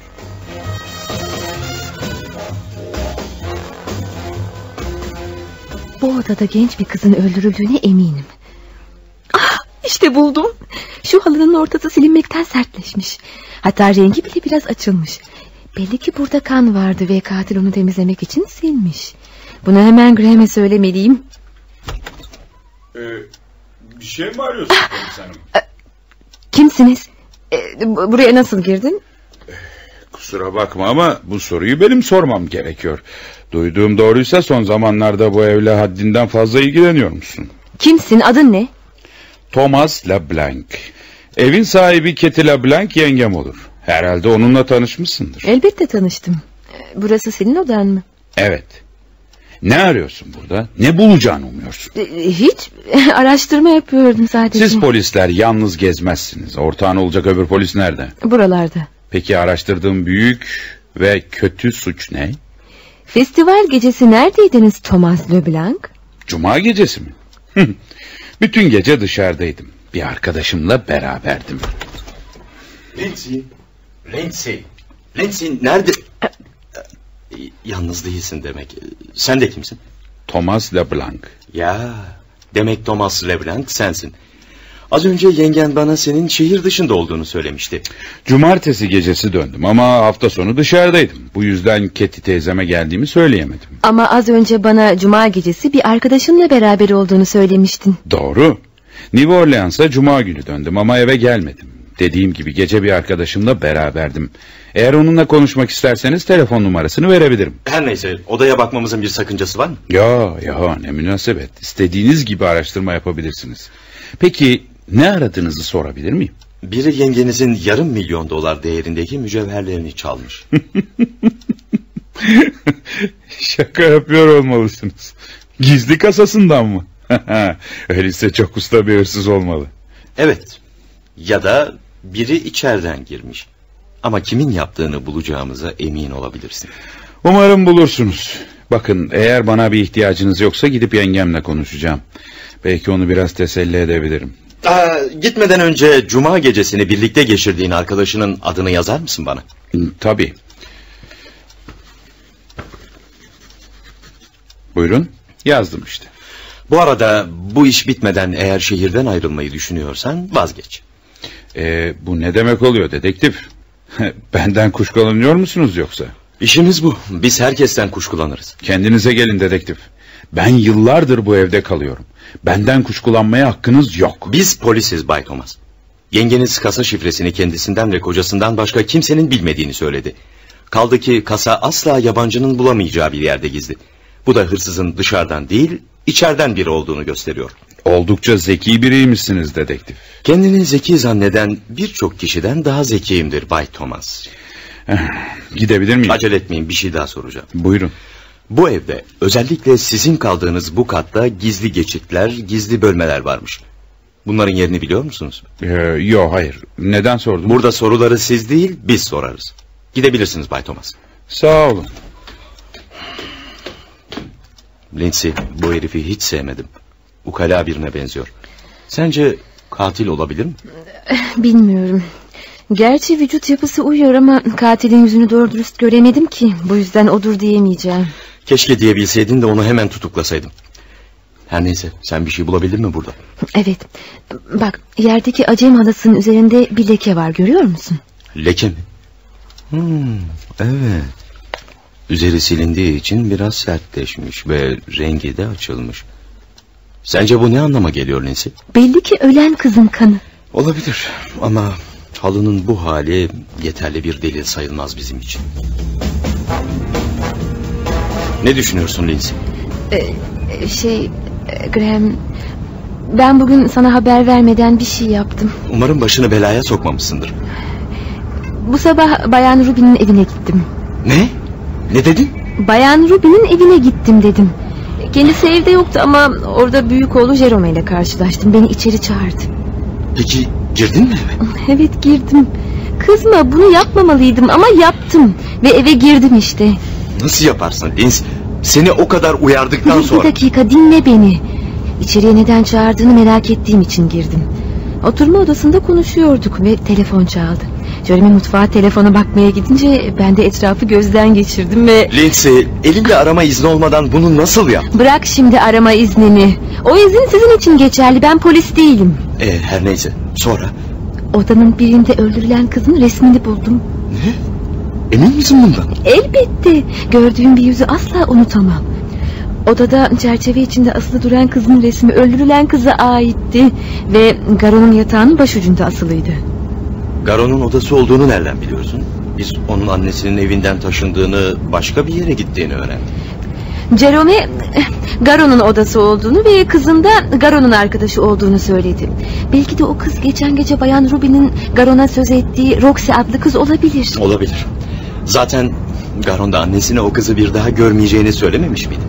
Bu odada genç bir kızın öldürüldüğüne eminim. Ah, işte buldum. Şu halının ortası silinmekten sertleşmiş. Hatta rengi bile biraz açılmış. Belli ki burada kan vardı ve katil onu temizlemek için silmiş. Bunu hemen Graham'e söylemeliyim. Ee, bir şey mi arıyorsun polis hanım? Kimsiniz? Ee, buraya nasıl girdin? Kusura bakma ama bu soruyu benim sormam gerekiyor. Duyduğum doğruysa son zamanlarda bu evle haddinden fazla ilgileniyor musun? Kimsin, adın ne? Thomas Leblanc. Evin sahibi Ketty Leblanc yengem olur. Herhalde onunla tanışmışsındır. Elbette tanıştım. Burası senin odan mı? Evet. Ne arıyorsun burada? Ne bulacağını umuyorsun? Hiç. Araştırma yapıyordum sadece. Siz polisler yalnız gezmezsiniz. Ortağın olacak öbür polis nerede? Buralarda. Peki araştırdığım büyük ve kötü suç ne? Festival gecesi neredeydiniz Thomas Leblanc? Cuma gecesi mi? Bütün gece dışarıdaydım. Bir arkadaşımla beraberdim. Lindsay, Lindsay, Lindsay nerede? Yalnız değilsin demek. Sen de kimsin? Thomas Leblanc. Ya, demek Thomas Leblanc sensin. Az önce yengen bana senin şehir dışında olduğunu söylemişti. Cumartesi gecesi döndüm ama hafta sonu dışarıdaydım. Bu yüzden Ketty teyzeme geldiğimi söyleyemedim. Ama az önce bana cuma gecesi bir arkadaşınla beraber olduğunu söylemiştin. Doğru. New Orleans'a cuma günü döndüm ama eve gelmedim. Dediğim gibi gece bir arkadaşımla beraberdim. Eğer onunla konuşmak isterseniz telefon numarasını verebilirim. Her neyse, odaya bakmamızın bir sakıncası var mı? Ya ya ne münasebet. İstediğiniz gibi araştırma yapabilirsiniz. Peki ne aradığınızı sorabilir miyim? Biri yengenizin yarım milyon dolar değerindeki mücevherlerini çalmış. Şaka yapıyor olmalısınız. Gizli kasasından mı? Öyleyse çok usta bir hırsız olmalı. Evet. Ya da biri içeriden girmiş. Ama kimin yaptığını bulacağımıza emin olabilirsin. Umarım bulursunuz. Bakın, eğer bana bir ihtiyacınız yoksa gidip yengemle konuşacağım. Belki onu biraz teselli edebilirim. Aa, gitmeden önce cuma gecesini birlikte geçirdiğin arkadaşının adını yazar mısın bana? Tabii. Buyurun, yazdım işte. Bu arada bu iş bitmeden eğer şehirden ayrılmayı düşünüyorsan vazgeç. Ee, bu ne demek oluyor dedektif? Benden kuşkulanıyor musunuz yoksa? İşimiz bu. Biz herkesten kuşkulanırız. Kendinize gelin dedektif. Ben yıllardır bu evde kalıyorum. Benden kuşkulanmaya hakkınız yok. Biz polisiz Bay Thomas. Yengeniz kasa şifresini kendisinden ve kocasından başka kimsenin bilmediğini söyledi. Kaldı ki kasa asla yabancının bulamayacağı bir yerde gizli. Bu da hırsızın dışarıdan değil, içeriden biri olduğunu gösteriyor. Oldukça zeki biriymişsiniz dedektif. Kendini zeki zanneden birçok kişiden daha zekiyimdir Bay Thomas. Gidebilir miyim? Acele etmeyin, bir şey daha soracağım. Buyurun. Bu evde özellikle sizin kaldığınız bu katta gizli geçitler, gizli bölmeler varmış. Bunların yerini biliyor musunuz? Ee, yok hayır. Neden sordunuz? Burada soruları siz değil biz sorarız. Gidebilirsiniz Bay Thomas. Sağ olun. Lindsay, bu herifi hiç sevmedim. Ukala birine benziyor. Sence katil olabilir mi? Bilmiyorum. Gerçi vücut yapısı uyuyor ama katilin yüzünü doğru dürüst göremedim ki. Bu yüzden odur diyemeyeceğim. Keşke diyebilseydin de onu hemen tutuklasaydım. Her neyse, sen bir şey bulabildin mi burada? Evet. Bak, yerdeki acem halısının üzerinde bir leke var, görüyor musun? Leke mi? Hmm, evet. Üzeri silindiği için biraz sertleşmiş ve rengi de açılmış. Sence bu ne anlama geliyor Lindsay? Belli ki ölen kızın kanı. Olabilir ama halının bu hali yeterli bir delil sayılmaz bizim için. Ne düşünüyorsun Lindsay? Ee, şey, Graham, Ben bugün sana haber vermeden bir şey yaptım. Umarım başını belaya sokmamışsındır. Bu sabah Bayan Ruby'nin evine gittim. Ne? Ne dedin? Bayan Ruby'nin evine gittim dedim. Kendisi evde yoktu ama orada büyük oğlu Jerome ile karşılaştım. Beni içeri çağırdı. Peki girdin mi eve? Evet, girdim. Kızma, bunu yapmamalıydım ama yaptım. Ve eve girdim işte. Nasıl yaparsın Linz? Seni o kadar uyardıktan bir, sonra... Bir dakika, dinle beni. İçeriye neden çağırdığını merak ettiğim için girdim. Oturma odasında konuşuyorduk ve telefon çaldı. Jerome mutfağa telefona bakmaya gidince ben de etrafı gözden geçirdim ve... Lindsay, elinde arama izni olmadan bunu nasıl yaptın? Bırak şimdi arama iznini. O izin sizin için geçerli, ben polis değilim. Ee, her neyse, sonra? Odanın birinde öldürülen kızın resmini buldum. Ne? Emin misin bundan? Elbette. Gördüğüm bir yüzü asla unutamam. Odada çerçeve içinde asılı duran kızın resmi öldürülen kıza aitti. Ve Garon'un yatağının başucunda asılıydı. Garon'un odası olduğunu nereden biliyorsun? Biz onun annesinin evinden taşındığını, başka bir yere gittiğini öğrendik. Jerome Garon'un odası olduğunu ve kızın da Garon'un arkadaşı olduğunu söyledi. Belki de o kız geçen gece Bayan Ruby'nin Garon'a söz ettiği Roxy adlı kız olabilir. Olabilir. Zaten Garon da annesine o kızı bir daha görmeyeceğini söylememiş miydi?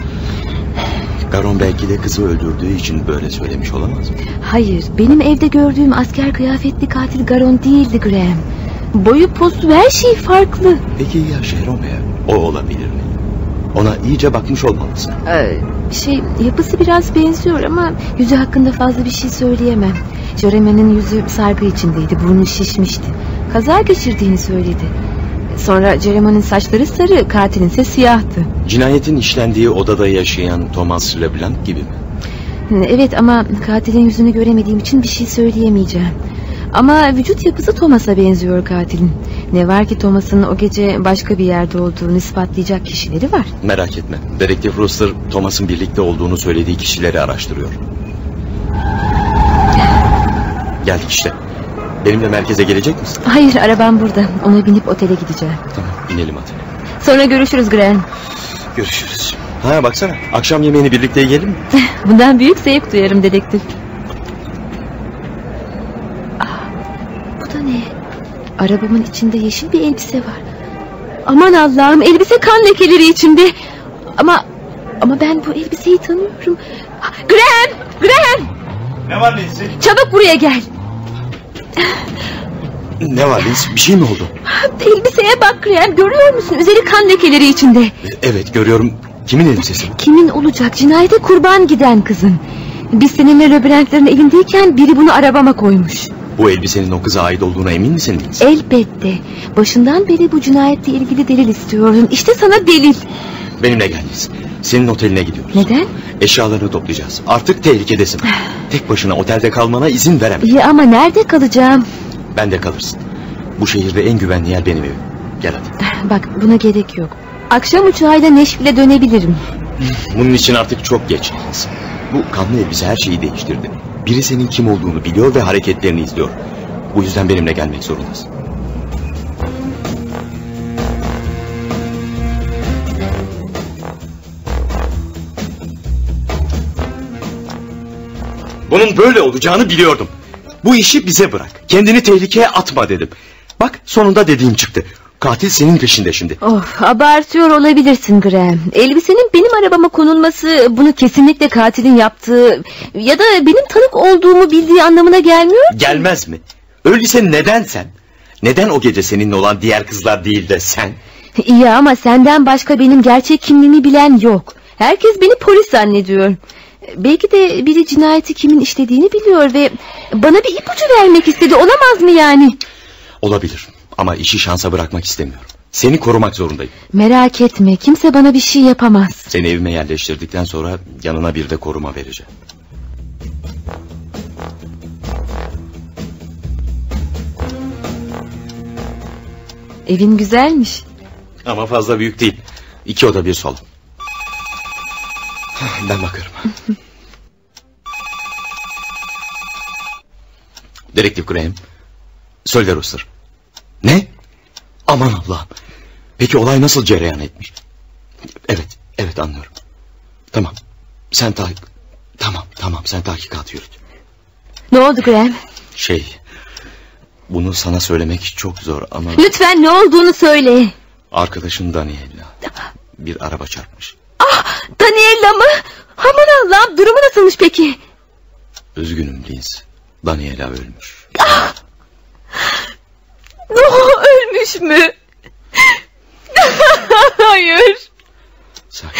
Garon belki de kızı öldürdüğü için böyle söylemiş olamaz mı? Hayır, benim evde gördüğüm asker kıyafetli katil Garon değildi Graham. Boyu, postu, her şey farklı. Peki ya Jerome? O olabilir mi? Ona iyice bakmış olmalısın. Ee, şey, yapısı biraz benziyor ama yüzü hakkında fazla bir şey söyleyemem. Jerome'nin yüzü sargı içindeydi, burnu şişmişti. Kaza geçirdiğini söyledi. Sonra Jerome'nin saçları sarı, katilin ise siyahtı. Cinayetin işlendiği odada yaşayan Thomas Leblanc gibi mi? Evet ama katilin yüzünü göremediğim için bir şey söyleyemeyeceğim. Ama vücut yapısı Thomas'a benziyor katilin. Ne var ki Thomas'ın o gece başka bir yerde olduğunu ispatlayacak kişileri var. Merak etme. Dedektif Rooster Thomas'ın birlikte olduğunu söylediği kişileri araştırıyor. Geldik işte. Benimle merkeze gelecek misin? Hayır, arabam burada. Ona binip otele gideceğim. Tamam, inelim hadi. Sonra görüşürüz Graham. Görüşürüz. Ha baksana, akşam yemeğini birlikte yiyelim mi? Bundan büyük zevk duyarım dedektif. Ah, bu da ne? Arabamın içinde yeşil bir elbise var. Aman Allah'ım, elbise kan lekeleri içinde. Ama ama ben bu elbiseyi tanıyorum. Graham! Graham! Ne var Lindsay? Çabuk buraya gel. Ne var Lindsay? Bir şey mi oldu? Elbiseye bak Graham, görüyor musun? Üzeri kan lekeleri içinde. Evet, görüyorum. Kimin elbisesi? Kimin olacak? Cinayete kurban giden kızın. Biz seninle Leblanc'ların elindeyken biri bunu arabama koymuş. Bu elbisenin o kıza ait olduğuna emin misin Lindsay? Elbette. Başından beri bu cinayetle ilgili delil istiyordun. İşte sana delil. Benimle gel Lindsay. Senin oteline gidiyoruz. Neden? Eşyalarını toplayacağız. Artık tehlikedesin. Tek başına otelde kalmana izin veremem. İyi ama nerede kalacağım? Bende kalırsın. Bu şehirde en güvenli yer benim evim. Gel hadi. Bak, buna gerek yok. Akşam uçağıyla Nashville'e dönebilirim. Bunun için artık çok geç. Bu kanlı elbise her şeyi değiştirdi. Biri senin kim olduğunu biliyor ve hareketlerini izliyor. Bu yüzden benimle gelmek zorundasın. Bunun böyle olacağını biliyordum. Bu işi bize bırak. Kendini tehlikeye atma dedim. Bak, sonunda dediğim çıktı. Katil senin peşinde şimdi. Of, abartıyor olabilirsin Graham. Elbisenin benim arabama konulması bunu kesinlikle katilin yaptığı ya da benim tanık olduğumu bildiği anlamına gelmiyor ki. Gelmez mi? Öyleyse neden sen? Neden o gece seninle olan diğer kızlar değil de sen? İyi ama senden başka benim gerçek kimliğimi bilen yok. Herkes beni polis zannediyor. Belki de biri cinayeti kimin işlediğini biliyor ve bana bir ipucu vermek istedi. Olamaz mı yani? Olabilir ama işi şansa bırakmak istemiyorum. Seni korumak zorundayım. Merak etme, kimse bana bir şey yapamaz. Seni evime yerleştirdikten sonra yanına bir de koruma vereceğim. Evin güzelmiş. Ama fazla büyük değil. İki oda bir salon. Ben bakarım. Dedektif Graham. Söyle Rooster. Ne? Aman Allah'ım. Peki olay nasıl cereyan etmiş? Evet, evet anlıyorum. Tamam. Sen takip... Tamam, tamam. Tamam, sen tahkikat yürüt. Ne oldu Graham? Şey, bunu sana söylemek çok zor ama... Lütfen ne olduğunu söyle. Arkadaşın Daniela bir araba çarpmış. Ah, Daniela mı? Aman Allah'ım, durumu nasılmış peki? Üzgünüm Linz. Daniela ölmüş. Ah! Oh, ölmüş mü? Hayır. Sakin.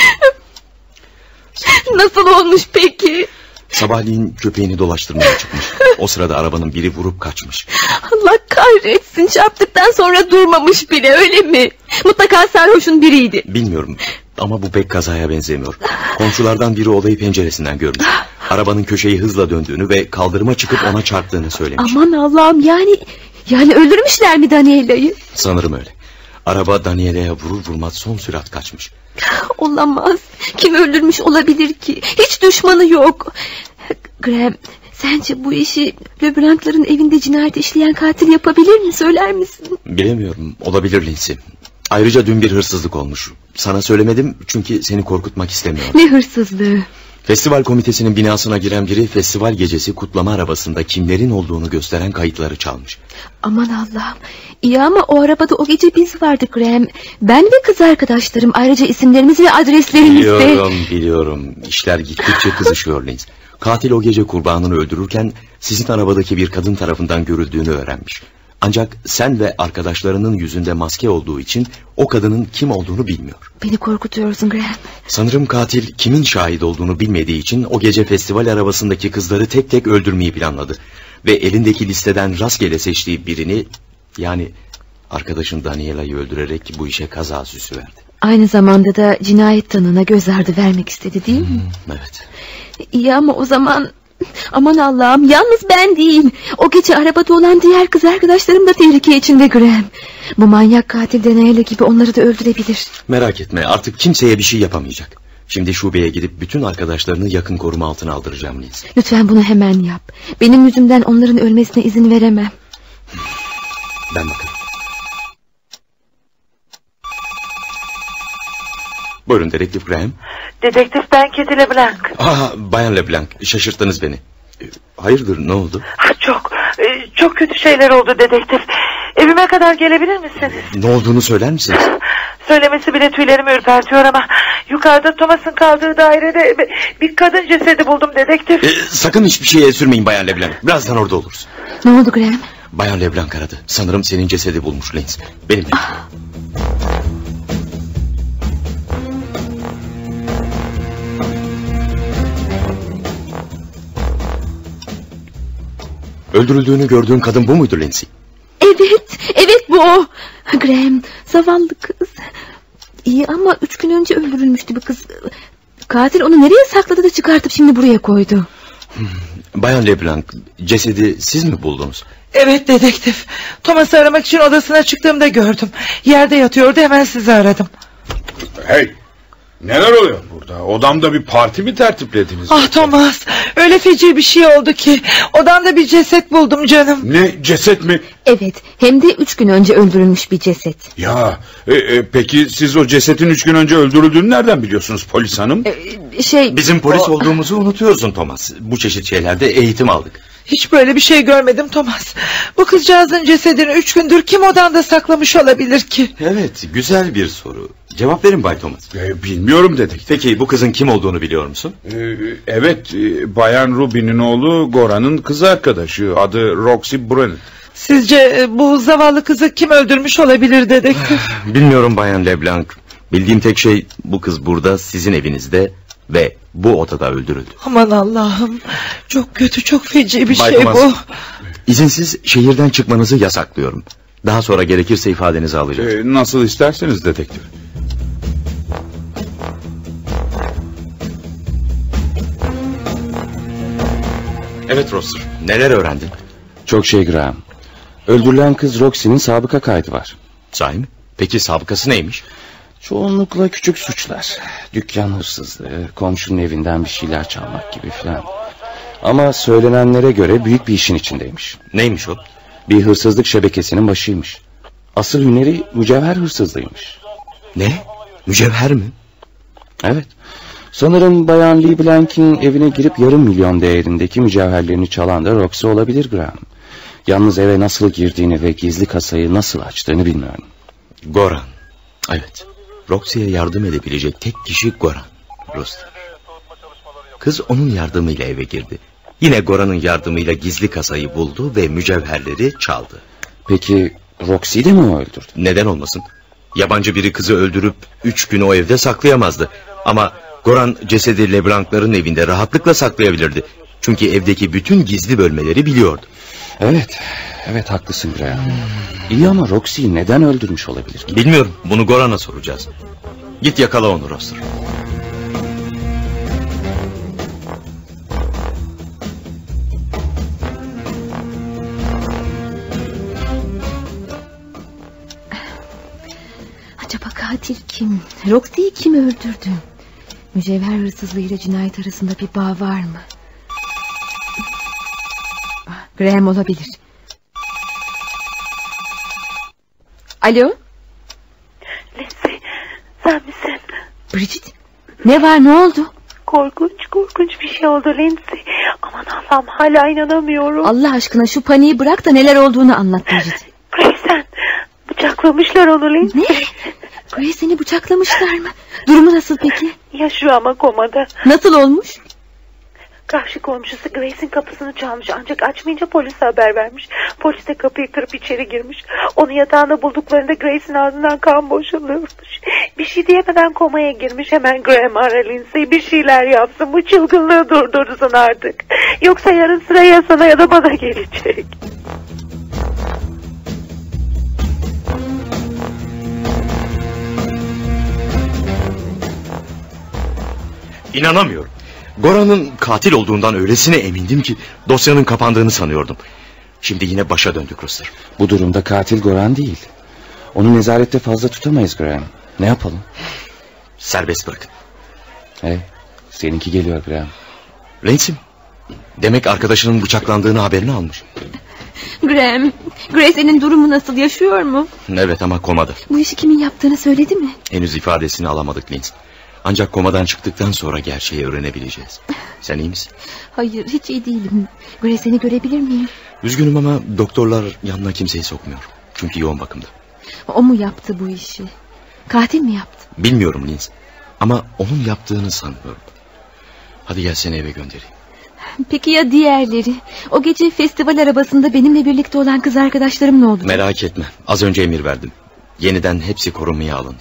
Nasıl olmuş peki? Sabahleyin köpeğini dolaştırmaya çıkmış. O sırada arabanın biri vurup kaçmış. Allah kahretsin, çarptıktan sonra durmamış bile, öyle mi? Mutlaka sarhoşun biriydi. Bilmiyorum ama bu pek kazaya benzemiyor. Komşulardan biri olayı penceresinden görmüş. Arabanın köşeyi hızla döndüğünü ve kaldırıma çıkıp ona çarptığını söylemiş. Aman Allah'ım, yani yani öldürmüşler mi Daniela'yı? Sanırım öyle. Araba Daniela'ya vurur vurmaz son sürat kaçmış. Olamaz. Kim öldürmüş olabilir ki? Hiç düşmanı yok. Graham, sence bu işi Leblanc'ların evinde cinayet işleyen katil yapabilir mi? Söyler misin? Bilemiyorum. Olabilir Lindsay. Ayrıca dün bir hırsızlık olmuş. Sana söylemedim çünkü seni korkutmak istemiyorum. Ne hırsızlığı? Festival komitesinin binasına giren biri festival gecesi kutlama arabasında kimlerin olduğunu gösteren kayıtları çalmış. Aman Allah'ım. İyi ama o arabada o gece biz vardık Graham. Ben ve kız arkadaşlarım, ayrıca isimlerimiz ve adreslerimiz de... Biliyorum biliyorum. İşler gittikçe kızışıyor Linz. Katil o gece kurbanını öldürürken sizin arabadaki bir kadın tarafından görüldüğünü öğrenmiş. Ancak sen ve arkadaşlarının yüzünde maske olduğu için o kadının kim olduğunu bilmiyor. Beni korkutuyorsun Graham. Sanırım katil kimin şahit olduğunu bilmediği için o gece festival arabasındaki kızları tek tek öldürmeyi planladı. Ve elindeki listeden rastgele seçtiği birini, yani arkadaşın Daniela'yı öldürerek bu işe kaza süsü verdi. Aynı zamanda da cinayet tanığına göz ardı vermek istedi değil mi? Hmm, evet. İyi ama o zaman... Aman Allah'ım, yalnız ben değil. O gece arabada olan diğer kız arkadaşlarım da tehlike içinde Graham. Bu manyak katil Daniela gibi onları da öldürebilir. Merak etme, artık kimseye bir şey yapamayacak. Şimdi şubeye gidip bütün arkadaşlarını yakın koruma altına aldıracağım Liz. Lütfen bunu hemen yap. Benim yüzümden onların ölmesine izin veremem. Ben bakarım. Buyurun Dedektif Graham. Dedektif, ben Kitty Leblanc. Aa, Bayan Leblanc, şaşırttınız beni. Hayırdır, ne oldu? Çok, çok kötü şeyler oldu dedektif. Evime kadar gelebilir misiniz? Ne olduğunu söyler misiniz? Söylemesi bile tüylerimi ürpertiyor ama... Yukarıda Thomas'ın kaldığı dairede bir kadın cesedi buldum dedektif. Ee, sakın hiçbir şeye sürmeyin Bayan Leblanc. Birazdan orada oluruz. Ne oldu Graham? Bayan Leblanc aradı. Sanırım senin cesedi bulmuş Linz. Benimle. Ah. Öldürüldüğünü gördüğün kadın bu muydu Lindsay? Evet, evet bu o. Graham, zavallı kız. İyi ama üç gün önce öldürülmüştü bu kız. Katil onu nereye sakladı da çıkartıp şimdi buraya koydu? Hmm. Bayan Leblanc, cesedi siz mi buldunuz? Evet dedektif. Thomas'ı aramak için odasına çıktığımda gördüm. Yerde yatıyordu, hemen sizi aradım. Hey! Neler oluyor burada? Odamda bir parti mi tertiplediniz? Ah Thomas, öyle feci bir şey oldu ki odamda bir ceset buldum canım. Ne, ceset mi? Evet, hem de üç gün önce öldürülmüş bir ceset. Ya e, e, peki siz o cesetin üç gün önce öldürüldüğünü nereden biliyorsunuz polis hanım? Ee, şey Bizim polis o... olduğumuzu unutuyorsun Thomas. Bu çeşit şeylerde eğitim aldık. Hiç böyle bir şey görmedim Thomas. Bu kızcağızın cesedini üç gündür kim odanda saklamış olabilir ki? Evet, güzel bir soru. Cevap verin Bay Thomas. E, bilmiyorum dedik. Peki bu kızın kim olduğunu biliyor musun? E, evet, e, Bayan Ruby'nin oğlu Gora'nın kız arkadaşı. Adı Roxy Brunet. Sizce bu zavallı kızı kim öldürmüş olabilir dedektif? Bilmiyorum Bayan Leblanc. Bildiğim tek şey bu kız burada sizin evinizde ve bu odada öldürüldü. Aman Allah'ım, çok kötü, çok feci bir Bay şey Thomas, bu. İzinsiz şehirden çıkmanızı yasaklıyorum. Daha sonra gerekirse ifadenizi alacağım. E, nasıl isterseniz dedektif. Evet Rosser, neler öğrendin? Çok şey Graham. Öldürülen kız Roxy'nin sabıka kaydı var. Sahi mi? Peki sabıkası neymiş? Çoğunlukla küçük suçlar. Dükkan hırsızlığı, komşunun evinden bir şeyler çalmak gibi filan. Ama söylenenlere göre büyük bir işin içindeymiş. Neymiş o? Bir hırsızlık şebekesinin başıymış. Asıl hüneri mücevher hırsızlığıymış. Ne? Mücevher mi? Evet. Sanırım Bayan LeBlanc'in evine girip yarım milyon değerindeki mücevherlerini çalan da Roxy olabilir Graham. Yalnız eve nasıl girdiğini ve gizli kasayı nasıl açtığını bilmiyorum. Goran. Evet. Roxy'ye yardım edebilecek tek kişi Goran. Rust. Kız onun yardımıyla eve girdi. Yine Goran'ın yardımıyla gizli kasayı buldu ve mücevherleri çaldı. Peki Roxy'yi de mi öldürdü? Neden olmasın? Yabancı biri kızı öldürüp üç gün o evde saklayamazdı. Ama Goran cesedi LeBlanc'ların evinde rahatlıkla saklayabilirdi. Çünkü evdeki bütün gizli bölmeleri biliyordu. Evet, evet haklısın Graham. İyi ama Roxy'yi neden öldürmüş olabilir ki? Bilmiyorum, bunu Goran'a soracağız. Git yakala onu Roster. Acaba katil kim? Roxy'yi kim öldürdü? Mücevher hırsızlığıyla cinayet arasında bir bağ var mı? Graham olabilir. Alo? Lindsay, sen misin? Bridget, ne var, ne oldu? Korkunç, korkunç bir şey oldu Lindsay. Aman Allah'ım, hala inanamıyorum. Allah aşkına şu paniği bırak da neler olduğunu anlat Bridget. Grayson, bıçaklamışlar onu Lindsay. Ne? Grayson'i bıçaklamışlar mı? Durumu nasıl peki? Yaşıyor ama komada. Nasıl olmuş? Karşı komşusu Grace'in kapısını çalmış, ancak açmayınca polise haber vermiş. Polis de kapıyı kırıp içeri girmiş. Onu yatağında bulduklarında Grace'in ağzından kan boşalıyormuş. Bir şey diyemeden komaya girmiş. Hemen Graham ara Lindsay, bir şeyler yapsın, bu çılgınlığı durdursun artık. Yoksa yarın sıra ya sana ya da bana gelecek. İnanamıyorum. Goran'ın katil olduğundan öylesine emindim ki dosyanın kapandığını sanıyordum. Şimdi yine başa döndük Ruster. Bu durumda katil Goran değil. Onu nezarette fazla tutamayız Graham. Ne yapalım? Serbest bırakın. Hey, seninki geliyor Graham. Lindsay, demek arkadaşının bıçaklandığını haberini almış. Graham, Grace'nin durumu nasıl, yaşıyor mu? Evet ama komada. Bu işi kimin yaptığını söyledi mi? Henüz ifadesini alamadık Lindsay. Ancak komadan çıktıktan sonra gerçeği öğrenebileceğiz. Sen iyi misin? Hayır, hiç iyi değilim. Grace'ini görebilir miyim? Üzgünüm ama doktorlar yanına kimseyi sokmuyor. Çünkü yoğun bakımda. O mu yaptı bu işi? Katil mi yaptı? Bilmiyorum Lindsay. Ama onun yaptığını sanmıyorum. Hadi gel seni eve göndereyim. Peki ya diğerleri? O gece festival arabasında benimle birlikte olan kız arkadaşlarım ne oldu? Merak etme. Az önce emir verdim. Yeniden hepsi korunmaya alındı.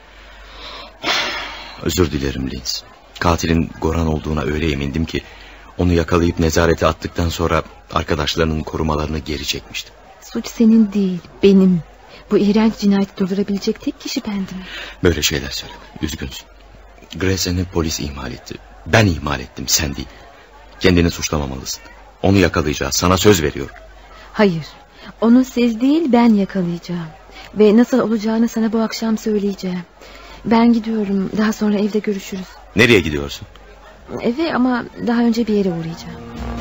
Özür dilerim Lindsay. Katilin Goran olduğuna öyle emindim ki onu yakalayıp nezarete attıktan sonra arkadaşlarının korumalarını geri çekmiştim. Suç senin değil, benim. Bu iğrenç cinayeti durdurabilecek tek kişi bendim. Böyle şeyler söyleme. Üzgünsün. Grace'ini polis ihmal etti. Ben ihmal ettim, sen değil. Kendini suçlamamalısın. Onu yakalayacağız. Sana söz veriyorum. Hayır. Onu siz değil, ben yakalayacağım. Ve nasıl olacağını sana bu akşam söyleyeceğim. Ben gidiyorum. Daha sonra evde görüşürüz. Nereye gidiyorsun? Eve, ama daha önce bir yere uğrayacağım.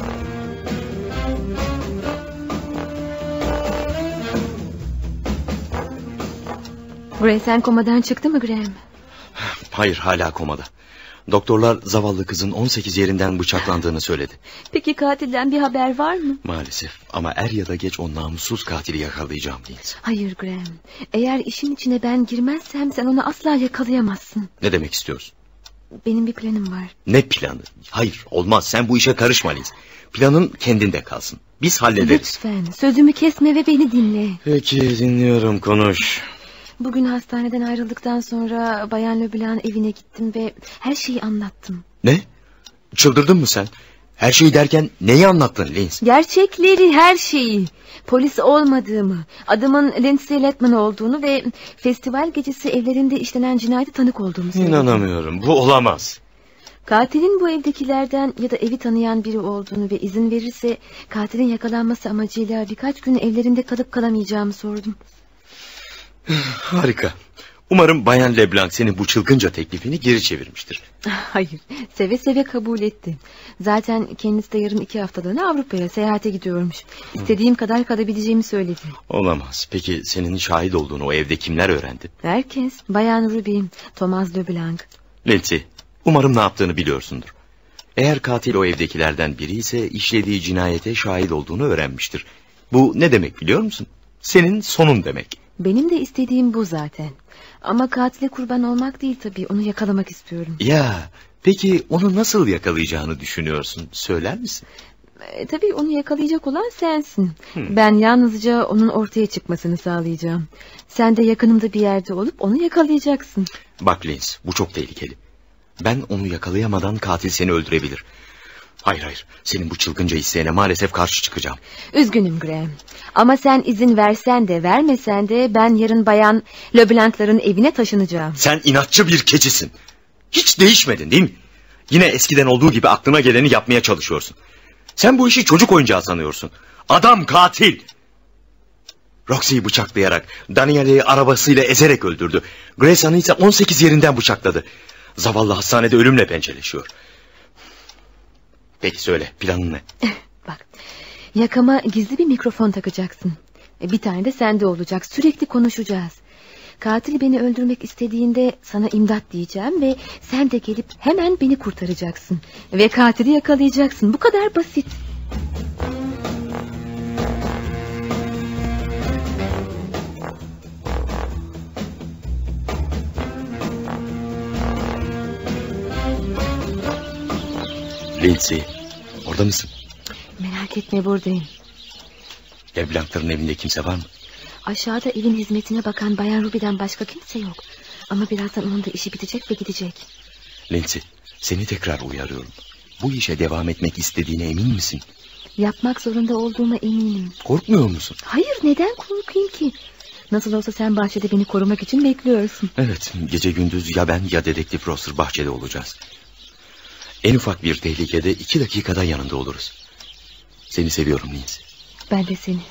Grace komadan çıktı mı Graham? Hayır, hala komada. Doktorlar zavallı kızın on sekiz yerinden bıçaklandığını söyledi. Peki katilden bir haber var mı? Maalesef, ama er ya da geç o namussuz katili yakalayacağım Lindsay. Hayır Graham. Eğer işin içine ben girmezsem sen onu asla yakalayamazsın. Ne demek istiyorsun? Benim bir planım var. Ne planı? Hayır, olmaz, sen bu işe karışma Lindsay. Planın kendinde kalsın. Biz hallederiz. Lütfen sözümü kesme ve beni dinle. Peki, dinliyorum, konuş. Bugün hastaneden ayrıldıktan sonra Bayan LeBlanc'ın evine gittim ve her şeyi anlattım. Ne? Çıldırdın mı sen? Her şeyi derken neyi anlattın Lindsay? Gerçekleri, her şeyi. Polis olmadığımı, adımın Lindsay Letman olduğunu ve festival gecesi evlerinde işlenen cinayete tanık olduğumu söyledim. İnanamıyorum, bu olamaz. Katilin bu evdekilerden ya da evi tanıyan biri olduğunu ve izin verirse katilin yakalanması amacıyla birkaç gün evlerinde kalıp kalamayacağımı sordum. Harika. Umarım Bayan LeBlanc senin bu çılgınca teklifini geri çevirmiştir. Hayır, seve seve kabul etti. Zaten kendisi de yarın iki haftalığına Avrupa'ya seyahate gidiyormuş. İstediğim kadar kalabileceğimi söyledi. Olamaz. Peki senin şahit olduğunu o evde kimler öğrendi? Herkes. Bayan Ruby, Thomas LeBlanc. Lindsay, Umarım ne yaptığını biliyorsundur. Eğer katil o evdekilerden biri ise işlediği cinayete şahit olduğunu öğrenmiştir. Bu ne demek biliyor musun? Senin sonun demek. Benim de istediğim bu zaten. Ama katile kurban olmak değil tabii. Onu yakalamak istiyorum. Ya peki onu nasıl yakalayacağını düşünüyorsun? Söyler misin? E, tabii onu yakalayacak olan sensin. Hmm. Ben yalnızca onun ortaya çıkmasını sağlayacağım. Sen de yakınımda bir yerde olup onu yakalayacaksın. Bak Lins, bu çok tehlikeli. Ben onu yakalayamadan katil seni öldürebilir. Hayır hayır, senin bu çılgınca isteğine maalesef karşı çıkacağım. Üzgünüm Graham. Ama sen izin versen de vermesen de ben yarın bayan Leblanc'ların evine taşınacağım. Sen inatçı bir keçisin. Hiç değişmedin değil mi? Yine eskiden olduğu gibi aklına geleni yapmaya çalışıyorsun. Sen bu işi çocuk oyuncağı sanıyorsun. Adam katil. Roxy'yi bıçaklayarak, Daniel'i arabasıyla ezerek öldürdü. Grayson'ı ise on sekiz yerinden bıçakladı. Zavallı hastanede ölümle pençeleşiyor. Peki söyle, planın ne? Bak, yakama gizli bir mikrofon takacaksın. Bir tane de sende olacak. Sürekli konuşacağız. Katil beni öldürmek istediğinde sana imdat diyeceğim ve sen de gelip hemen beni kurtaracaksın. Ve katili yakalayacaksın. Bu kadar basit. Lindsay, orada mısın? Merak etme, buradayım. Leblanc'ların evinde kimse var mı? Aşağıda evin hizmetine bakan Bayan Ruby'den başka kimse yok. Ama birazdan onun da işi bitecek ve gidecek. Lindsay, seni tekrar uyarıyorum. Bu işe devam etmek istediğine emin misin? Yapmak zorunda olduğuma eminim. Korkmuyor musun? Hayır, neden korkayım ki? Nasıl olsa sen bahçede beni korumak için bekliyorsun. Evet, gece gündüz ya ben ya dedektif Rosser bahçede olacağız. En ufak bir tehlikede iki dakikada yanında oluruz. Seni seviyorum Lindsay. Ben de seni.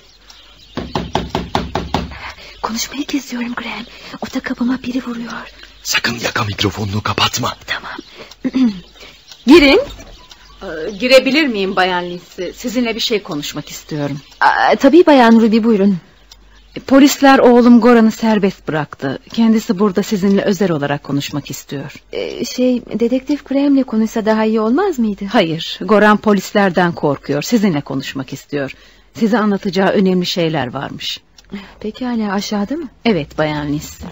Konuşmayı kesiyorum Graham. Oda kapıma biri vuruyor. Sakın yaka mikrofonunu kapatma. Tamam. Girin. Ee, girebilir miyim Bayan Lindsay? Sizinle bir şey konuşmak istiyorum. Aa, tabii Bayan Ruby, buyurun. Polisler oğlum Goran'ı serbest bıraktı. Kendisi burada sizinle özel olarak konuşmak istiyor. Ee, şey, dedektif Graham'le konuşsa daha iyi olmaz mıydı? Hayır, Goran polislerden korkuyor. Sizinle konuşmak istiyor. Size anlatacağı önemli şeyler varmış. Peki hala aşağıda mı? Evet Bayan Lindsay.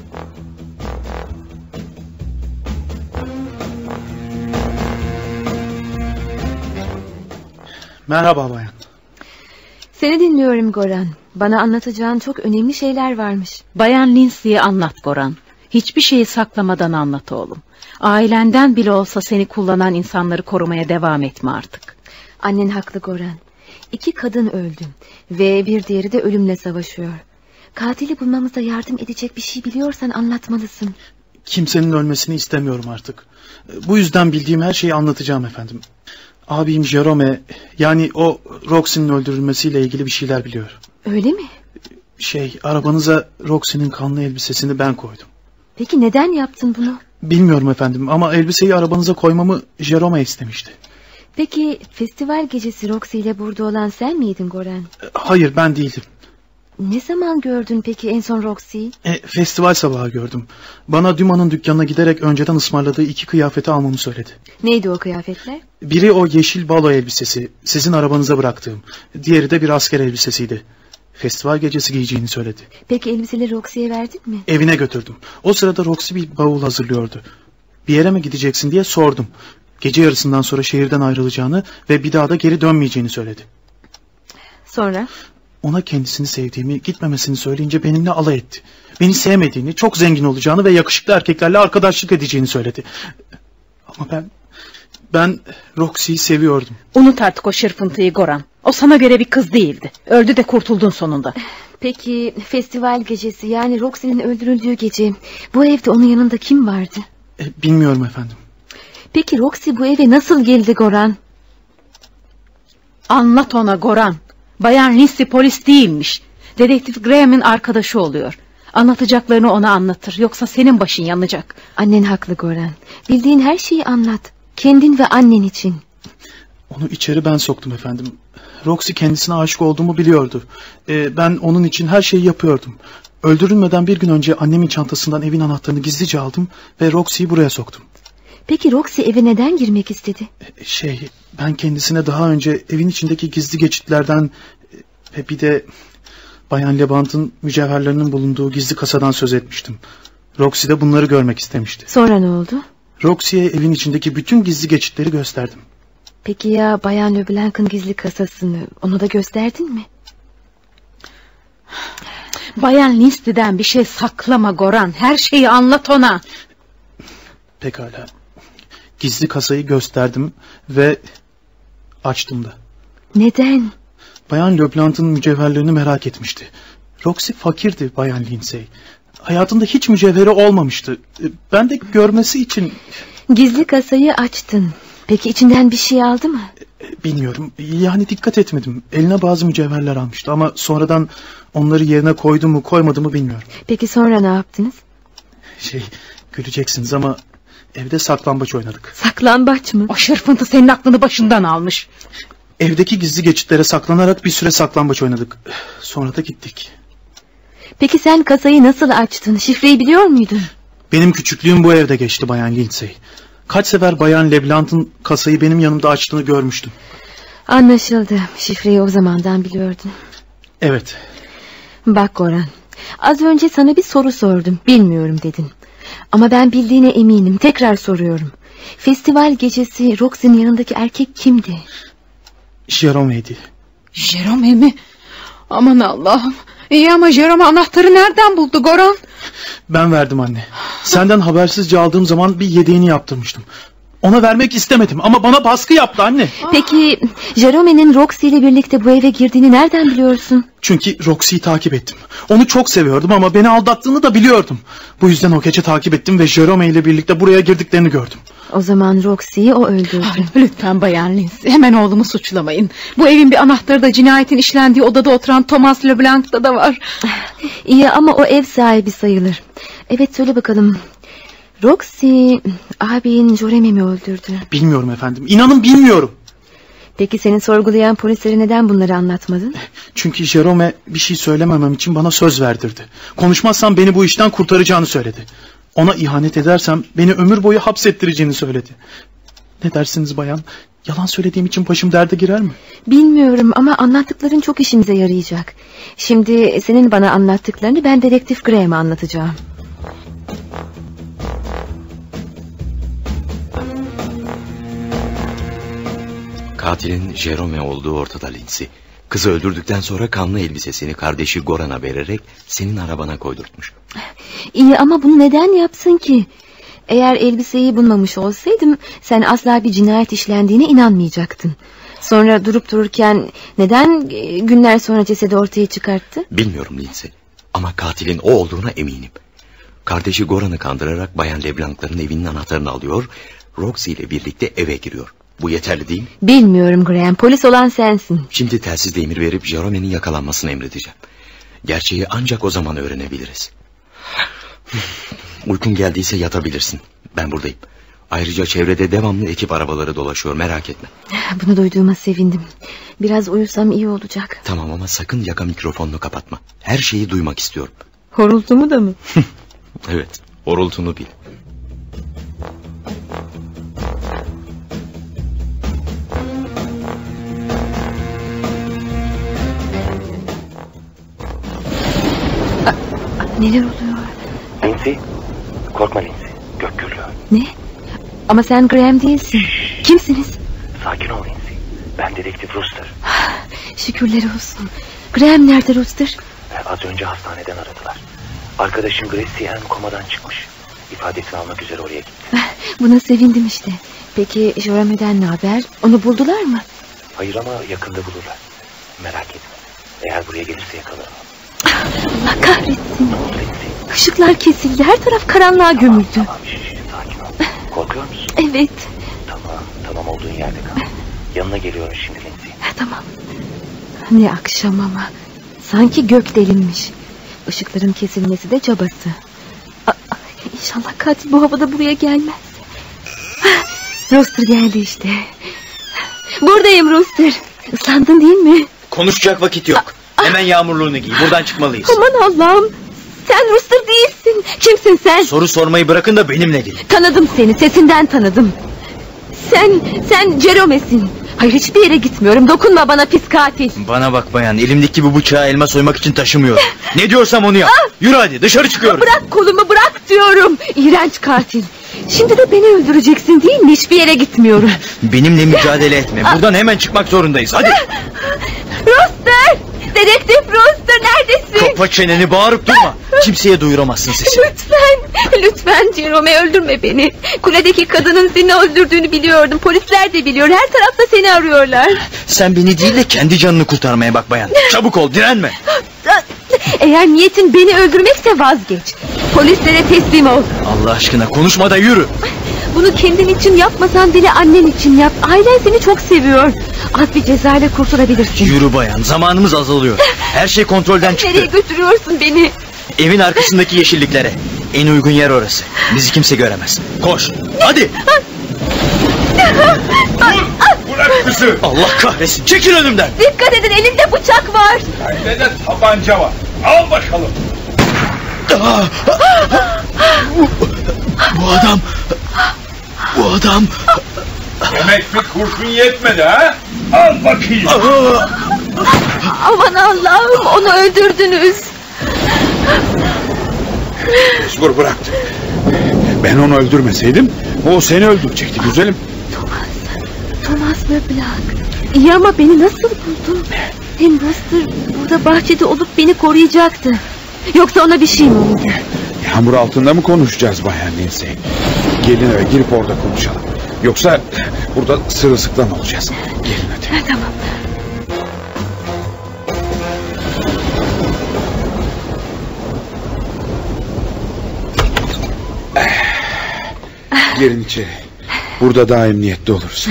Merhaba bayan. Seni dinliyorum Goran. Bana anlatacağın çok önemli şeyler varmış. Bayan Lindsay'e anlat Goran. Hiçbir şeyi saklamadan anlat oğlum. Ailenden bile olsa seni kullanan insanları korumaya devam etme artık. Annen haklı Goran. İki kadın öldü ve bir diğeri de ölümle savaşıyor. Katili bulmamıza yardım edecek bir şey biliyorsan anlatmalısın. Kimsenin ölmesini istemiyorum artık. Bu yüzden bildiğim her şeyi anlatacağım efendim. Abim Jerome, yani o Roxy'nin öldürülmesiyle ilgili bir şeyler biliyor. Öyle mi? Şey, arabanıza Roxy'nin kanlı elbisesini ben koydum. Peki neden yaptın bunu? Bilmiyorum efendim ama elbiseyi arabanıza koymamı Jerome istemişti. Peki festival gecesi Roxy ile burada olan sen miydin Goran? Hayır, ben değildim. Ne zaman gördün peki en son Roxy'yi? E, festival sabahı gördüm. Bana Duma'nın dükkanına giderek önceden ısmarladığı iki kıyafeti almamı söyledi. Neydi o kıyafetler? Biri o yeşil balo elbisesi, sizin arabanıza bıraktığım. Diğeri de bir asker elbisesiydi. Festival gecesi giyeceğini söyledi. Peki elbiseleri Roxy'ye verdin mi? Evine götürdüm. O sırada Roxy bir bavul hazırlıyordu. Bir yere mi gideceksin diye sordum. Gece yarısından sonra şehirden ayrılacağını ve bir daha da geri dönmeyeceğini söyledi. Sonra? Ona kendisini sevdiğimi, gitmemesini söyleyince benimle alay etti. Beni sevmediğini, çok zengin olacağını ve yakışıklı erkeklerle arkadaşlık edeceğini söyledi. Ama ben, ben Roxy'yi seviyordum. Unut artık o şırfıntıyı Goran. O sana göre bir kız değildi. Öldü de kurtuldun sonunda. Peki festival gecesi, yani Roxy'nin öldürüldüğü gece bu evde onun yanında kim vardı? E, bilmiyorum efendim. Peki Roxy bu eve nasıl geldi Goran? Anlat ona Goran. Bayan Lindsay polis değilmiş. Dedektif Graham'in arkadaşı oluyor. Anlatacaklarını ona anlatır. Yoksa senin başın yanacak. Annen haklı Goran. Bildiğin her şeyi anlat. Kendin ve annen için. Onu içeri ben soktum efendim. Roxy kendisine aşık olduğumu biliyordu. Ee, ben onun için her şeyi yapıyordum. Öldürülmeden bir gün önce annemin çantasından evin anahtarını gizlice aldım ve Roxy'yi buraya soktum. Peki Roxy eve neden girmek istedi? Şey, ben kendisine daha önce evin içindeki gizli geçitlerden ve bir de Bayan Lebant'ın mücevherlerinin bulunduğu gizli kasadan söz etmiştim. Roxy de bunları görmek istemişti. Sonra ne oldu? Roxy'ye evin içindeki bütün gizli geçitleri gösterdim. Peki ya Bayan Leblanc'ın gizli kasasını onu da gösterdin mi? Bayan Lindsay'den bir şey saklama Goran. Her şeyi anlat ona. Pekala. Gizli kasayı gösterdim ve açtım da. Neden? Bayan Leblanc'ın mücevherlerini merak etmişti. Roxy fakirdi Bayan Lindsay. Hayatında hiç mücevheri olmamıştı. Ben de görmesi için... Gizli kasayı açtın. Peki içinden bir şey aldı mı? Bilmiyorum. Yani dikkat etmedim. Eline bazı mücevherler almıştı ama sonradan onları yerine koydu mu koymadı mı bilmiyorum. Peki sonra ne yaptınız? Şey, güleceksiniz ama evde saklambaç oynadık. Saklambaç mı? O şırfıntı senin aklını başından almış. Evdeki gizli geçitlere saklanarak bir süre saklambaç oynadık. Sonra da gittik. Peki sen kasayı nasıl açtın? Şifreyi biliyor muydun? Benim küçüklüğüm bu evde geçti Bayan Lindsay. Kaç sefer Bayan Leblanc'ın kasayı benim yanımda açtığını görmüştüm. Anlaşıldı. Şifreyi o zamandan biliyordun. Evet. Bak Goran, az önce sana bir soru sordum. Bilmiyorum dedin. Ama ben bildiğine eminim. Tekrar soruyorum. Festival gecesi Roxy'nin yanındaki erkek kimdi? Jerome'ydi. Jerome mi? Aman Allah'ım. İyi ama Jerome anahtarı nereden buldu Goran? Ben verdim anne. Senden habersizce aldığım zaman bir yedeğini yaptırmıştım. Ona vermek istemedim ama bana baskı yaptı anne. Peki Jerome'nin Roxy ile birlikte bu eve girdiğini nereden biliyorsun? Çünkü Roxy'yi takip ettim. Onu çok seviyordum ama beni aldattığını da biliyordum. Bu yüzden o gece takip ettim ve Jerome ile birlikte buraya girdiklerini gördüm. O zaman Roxy'yi o öldürdü. Ay, lütfen Bayan Lindsay, hemen oğlumu suçlamayın. Bu evin bir anahtarı da cinayetin işlendiği odada oturan Thomas Leblanc'ta da var. İyi ama o ev sahibi sayılır. Evet, söyle bakalım. Roxy abin Jerome mi öldürdü? Bilmiyorum efendim. İnanın bilmiyorum. Peki senin sorgulayan polislere neden bunları anlatmadın? Çünkü Jerome bir şey söylememem için bana söz verdirdi. Konuşmazsam beni bu işten kurtaracağını söyledi. Ona ihanet edersem beni ömür boyu hapsettireceğini söyledi. Ne dersiniz bayan? Yalan söylediğim için başım derde girer mi? Bilmiyorum ama anlattıkların çok işimize yarayacak. Şimdi senin bana anlattıklarını ben dedektif Graham'e anlatacağım. Katilin Jerome olduğu ortada Lindsay. Kızı öldürdükten sonra kanlı elbisesini kardeşi Goran'a vererek senin arabana koydurtmuş. İyi ama bunu neden yapsın ki? Eğer elbiseyi bulmamış olsaydım sen asla bir cinayet işlendiğine inanmayacaktın. Sonra durup dururken neden günler sonra cesedi ortaya çıkarttı? Bilmiyorum Lindsay ama katilin o olduğuna eminim. Kardeşi Goran'ı kandırarak Bayan Leblanc'ların evinin anahtarını alıyor, Roxy ile birlikte eve giriyor. Bu yeterli değil mi? Bilmiyorum Graham, polis olan sensin. Şimdi telsizle emir verip Jerome'nin yakalanmasını emredeceğim. Gerçeği ancak o zaman öğrenebiliriz. Uykun geldiyse yatabilirsin. Ben buradayım. Ayrıca çevrede devamlı ekip arabaları dolaşıyor, merak etme. Bunu duyduğuma sevindim. Biraz uyusam iyi olacak. Tamam ama sakın yaka mikrofonunu kapatma. Her şeyi duymak istiyorum. Horultumu da mı? Evet, horultunu bil. Neler oluyor? Lindsay, korkma Lindsay. Gök gürlüyor. Ne? Ama sen Graham değilsin. Kimsiniz? Sakin ol Lindsay. Ben dedektif Rooster. Şükürler olsun. Graham nerede Rooster? Az önce hastaneden aradılar. Arkadaşım Gracie Ann komadan çıkmış. İfadesini almak üzere oraya gitti. Buna sevindim işte. Peki Jerome'den ne haber? Onu buldular mı? Hayır ama yakında bulurlar. Merak etme. Eğer buraya gelirse yakalarım. Allah kahretsin. Ne oldu Lindsay? Işıklar kesildi. Her taraf karanlığa gömüldü. Tamam, şiş, sakin ol. Korkuyor musun? Evet. Tamam, tamam olduğun yerde kal. Yanına geliyorum şimdi Lindsay. Tamam. Ne akşam ama. Sanki gök delinmiş. Işıkların kesilmesi de cabası. Aa, İnşallah katil bu havada buraya gelmez. Rooster geldi işte. Buradayım Rooster. Islandın değil mi? Konuşacak vakit yok. Hemen yağmurluğunu giy. Buradan çıkmalıyız. Aman Allah'ım. Sen Rooster değilsin. Kimsin sen? Soru sormayı bırakın da benimle gelin. Tanıdım seni, sesinden tanıdım. Sen, sen Jerome'sin. Hayır, hiçbir yere gitmiyorum. Dokunma bana pis katil. Bana bak bayan, elimdeki bu bıçağı elma soymak için taşımıyorum. Ne diyorsam onu yap. Yürü hadi, dışarı çıkıyoruz. Bırak kolumu, bırak diyorum. İğrenç katil. Şimdi de beni öldüreceksin değil mi? Hiçbir yere gitmiyorum. Benimle mücadele etme. Buradan hemen çıkmak zorundayız. Hadi. Rooster! Dedektif Rooster, neredesin? Kapa çeneni, bağırıp durma. Kimseye duyuramazsın sesini. Lütfen, lütfen Jerome, öldürme beni. Kuledeki kadının seni öldürdüğünü biliyordum. Polisler de biliyor. Her tarafta seni arıyorlar. Sen beni değil de kendi canını kurtarmaya bak bayan. Çabuk ol, direnme. Eğer niyetin beni öldürmekse vazgeç. Polislere teslim ol. Allah aşkına konuşma da yürü. Bunu kendin için yapmasan bile annen için yap. Ailen seni çok seviyor. Az bir cezayla kurtulabilirsin. Yürü bayan, zamanımız azalıyor. Her şey kontrolden çıktı. Nereye götürüyorsun beni? Evin arkasındaki yeşilliklere. En uygun yer orası. Bizi kimse göremez. Koş, hadi. Bırak kızı. Allah kahretsin, çekil önümden. Dikkat edin, elimde bıçak var. Bende de tabanca var. Al bakalım. bu, bu adam... Bu adam... Demek bir kurşun yetmedi ha? Al bakayım. Aman Allah'ım, onu öldürdünüz. Mecbur bıraktı. Ben onu öldürmeseydim o seni öldürecekti güzelim. Thomas, Thomas LeBlanc. İyi ama beni nasıl buldun? Hem Rooster burada bahçede olup beni koruyacaktı. Yoksa ona bir şey mi oldu? Yağmur altında mı konuşacağız Bayan Lindsay? Gelin eve girip orada konuşalım. Yoksa burada sırılsıklam olacağız. Gelin hadi. Tamam. Girin içeri. Burada daha emniyetli oluruz.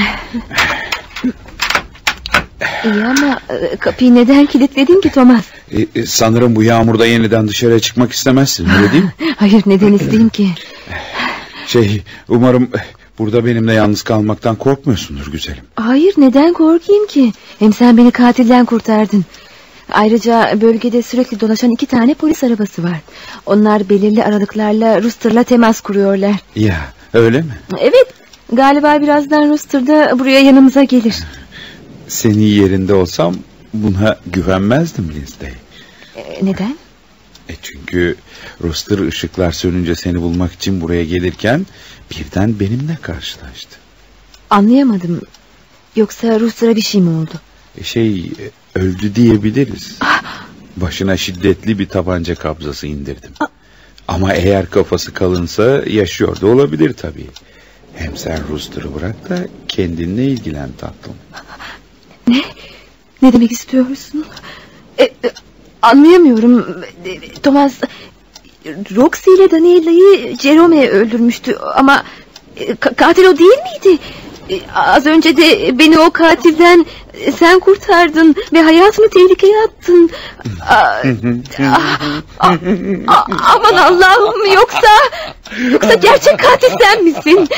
İyi ama kapıyı neden kilitledin ki Thomas? Ee, sanırım bu yağmurda yeniden dışarıya çıkmak istemezsin, öyle değil mi? Hayır, neden isteyeyim ki? Şey, umarım burada benimle yalnız kalmaktan korkmuyorsundur güzelim. Hayır, neden korkayım ki? Hem sen beni katilden kurtardın. Ayrıca bölgede sürekli dolaşan iki tane polis arabası var. Onlar belirli aralıklarla Rooster'la temas kuruyorlar. Ya, öyle mi? Evet, galiba birazdan Rooster da buraya yanımıza gelir. Senin yerinde olsam buna güvenmezdim Lindsay. Ee, neden? E çünkü Rooster ışıklar sönünce seni bulmak için buraya gelirken birden benimle karşılaştı. Anlayamadım. Yoksa Rooster'a bir şey mi oldu? E şey, öldü diyebiliriz. Başına şiddetli bir tabanca kabzası indirdim. Ama eğer kafası kalınsa yaşıyor da olabilir tabii. Hem sen Rooster'ı bırak da kendinle ilgilen tatlım. Ne? Ne demek istiyorsun? E, e, anlayamıyorum. E, Thomas, Roxy ile Daniela'yı Jerome öldürmüştü ama e, katil o değil miydi? E, az önce de beni o katilden e, sen kurtardın ve hayatımı tehlikeye attın. A, a, a, a, aman Allah'ım, yoksa yoksa gerçek katil sen misin?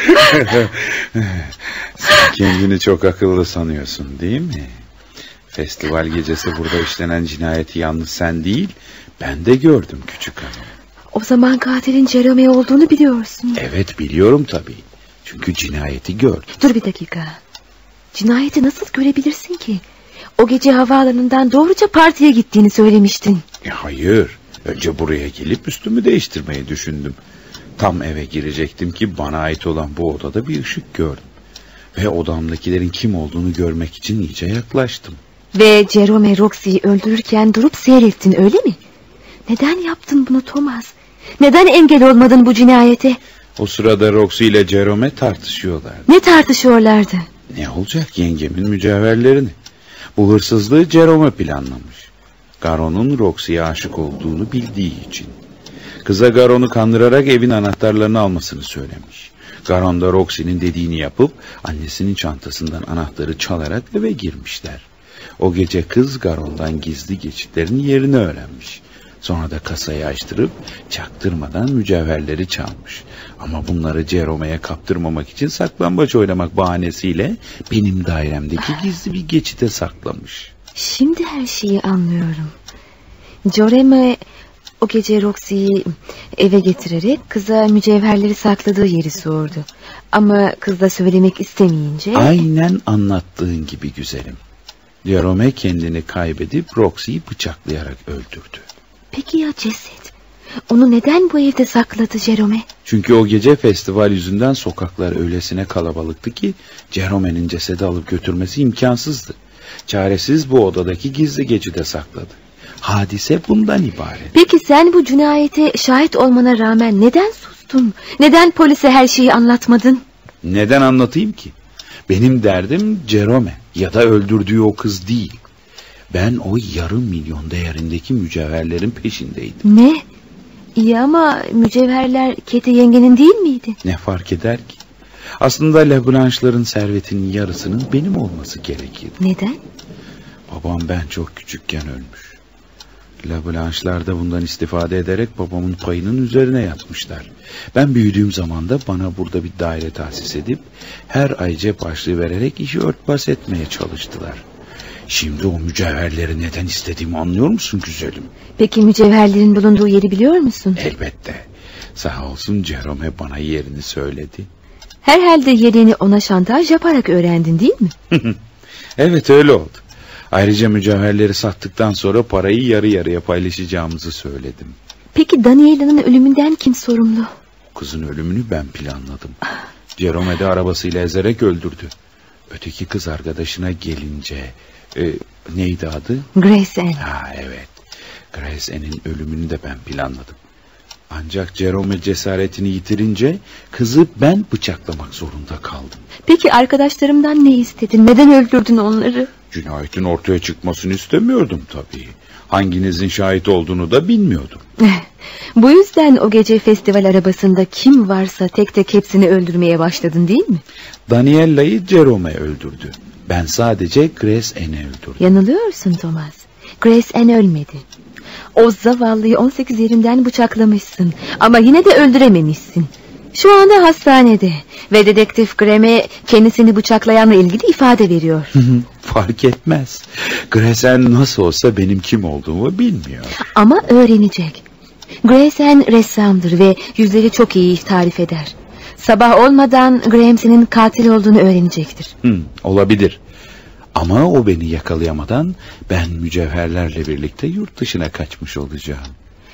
Sen kendini çok akıllı sanıyorsun değil mi? Festival gecesi burada işlenen cinayeti yalnız sen değil, ben de gördüm küçük hanım. O zaman katilin Jerome olduğunu biliyorsun. Evet, biliyorum tabii. Çünkü cinayeti gördüm. Dur bir dakika. Cinayeti nasıl görebilirsin ki? O gece havaalanından doğruca partiye gittiğini söylemiştin. E hayır. Önce buraya gelip üstümü değiştirmeyi düşündüm. Tam eve girecektim ki bana ait olan bu odada bir ışık gördüm. Ve odamdakilerin kim olduğunu görmek için iyice yaklaştım. Ve Jerome Roxy'yi öldürürken durup seyrettin, öyle mi? Neden yaptın bunu Thomas? Neden engel olmadın bu cinayete? O sırada Roxy ile Jerome tartışıyorlardı. Ne tartışıyorlardı? Ne olacak, yengemin mücevherlerini. Bu hırsızlığı Jerome planlamış. Garon'un Roxy'ye aşık olduğunu bildiği için. Kıza Garon'u kandırarak evin anahtarlarını almasını söylemiş. Garon da Roxy'nin dediğini yapıp annesinin çantasından anahtarı çalarak eve girmişler. O gece kız Garon'dan gizli geçitlerin yerini öğrenmiş. Sonra da kasayı açtırıp çaktırmadan mücevherleri çalmış. Ama bunları Jerome'ye kaptırmamak için saklambaç oynamak bahanesiyle benim dairemdeki gizli bir geçite saklamış. Şimdi her şeyi anlıyorum. Jerome o gece Roxy'yi eve getirerek kıza mücevherleri sakladığı yeri sordu. Ama kız da söylemek istemeyince... Aynen anlattığın gibi güzelim. Jerome kendini kaybedip Roxy'yi bıçaklayarak öldürdü. Peki ya ceset? Onu neden bu evde sakladı Jerome? Çünkü o gece festival yüzünden sokaklar öylesine kalabalıktı ki Jerome'nin cesedi alıp götürmesi imkansızdı. Çaresiz bu odadaki gizli geçide sakladı. Hadise bundan ibaret. Peki sen bu cinayete şahit olmana rağmen neden sustun? Neden polise her şeyi anlatmadın? Neden anlatayım ki? Benim derdim Jerome ya da öldürdüğü o kız değil. Ben o yarım milyon değerindeki mücevherlerin peşindeydim. Ne? İyi ama mücevherler Keti yengenin değil miydi? Ne fark eder ki? Aslında Leblanche'ların servetinin yarısının benim olması gerekirdi. Neden? Babam ben çok küçükken ölmüş. Leblanche'lar da bundan istifade ederek babamın payının üzerine yatmışlar. Ben büyüdüğüm zaman da bana burada bir daire tahsis edip her ay cep harçlığı vererek işi örtbas etmeye çalıştılar. Şimdi o mücevherleri neden istediğimi anlıyor musun güzelim? Peki mücevherlerin bulunduğu yeri biliyor musun? Elbette. Sağ olsun Jerome bana yerini söyledi. Herhalde yerini ona şantaj yaparak öğrendin değil mi? Evet öyle oldu. Ayrıca mücevherleri sattıktan sonra parayı yarı yarıya paylaşacağımızı söyledim. Peki Daniela'nın ölümünden kim sorumlu? O kızın ölümünü ben planladım. Jerome de arabasıyla ezerek öldürdü. Öteki kız arkadaşına gelince... E, neydi adı? Grace Ann. Ha evet. Grace Ann'in ölümünü de ben planladım. Ancak Jerome cesaretini yitirince kızı ben bıçaklamak zorunda kaldım. Peki arkadaşlarımdan ne istedin? Neden öldürdün onları? Cinayetin ortaya çıkmasını istemiyordum tabii. Hanginizin şahit olduğunu da bilmiyordum. Bu yüzden o gece festival arabasında kim varsa tek tek hepsini öldürmeye başladın değil mi? Daniela'yı Jerome öldürdü. Ben sadece Grace Ann'i öldürdüm. Yanılıyorsun Thomas. Grace Ann ölmedi. O zavallıyı on sekiz yerinden bıçaklamışsın. Ama yine de öldürememişsin. Şu anda hastanede. Ve dedektif Graham'e kendisini bıçaklayanla ilgili ifade veriyor. Fark etmez. Grace Ann nasıl olsa benim kim olduğumu bilmiyor. Ama öğrenecek. Grace Ann ressamdır ve yüzleri çok iyi tarif eder. Sabah olmadan Graham senin katil olduğunu öğrenecektir. Hı, olabilir. Ama o beni yakalayamadan ben mücevherlerle birlikte yurt dışına kaçmış olacağım.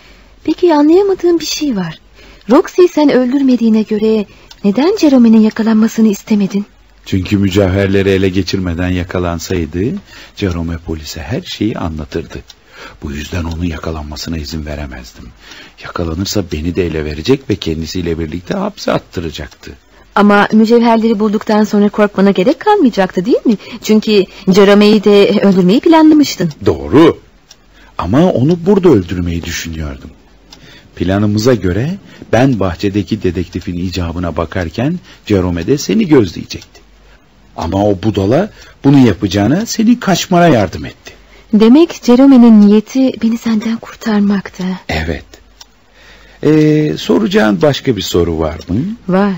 Peki anlayamadığım bir şey var. Roxy'yi sen öldürmediğine göre neden Jerome'nin yakalanmasını istemedin? Çünkü mücevherleri ele geçirmeden yakalansaydı Jerome polise her şeyi anlatırdı. Bu yüzden onun yakalanmasına izin veremezdim. Yakalanırsa beni de ele verecek ve kendisiyle birlikte hapse attıracaktı. Ama mücevherleri bulduktan sonra korkmana gerek kalmayacaktı değil mi? Çünkü Jerome'yi de öldürmeyi planlamıştın. Doğru. Ama onu burada öldürmeyi düşünüyordum. Planımıza göre ben bahçedeki dedektifin icabına bakarken Jerome de seni gözleyecekti. Ama o budala bunu yapacağına senin kaçmana yardım etti. Demek Jerome'nin niyeti beni senden kurtarmaktı. Evet. Ee, soracağın başka bir soru var mı? Var.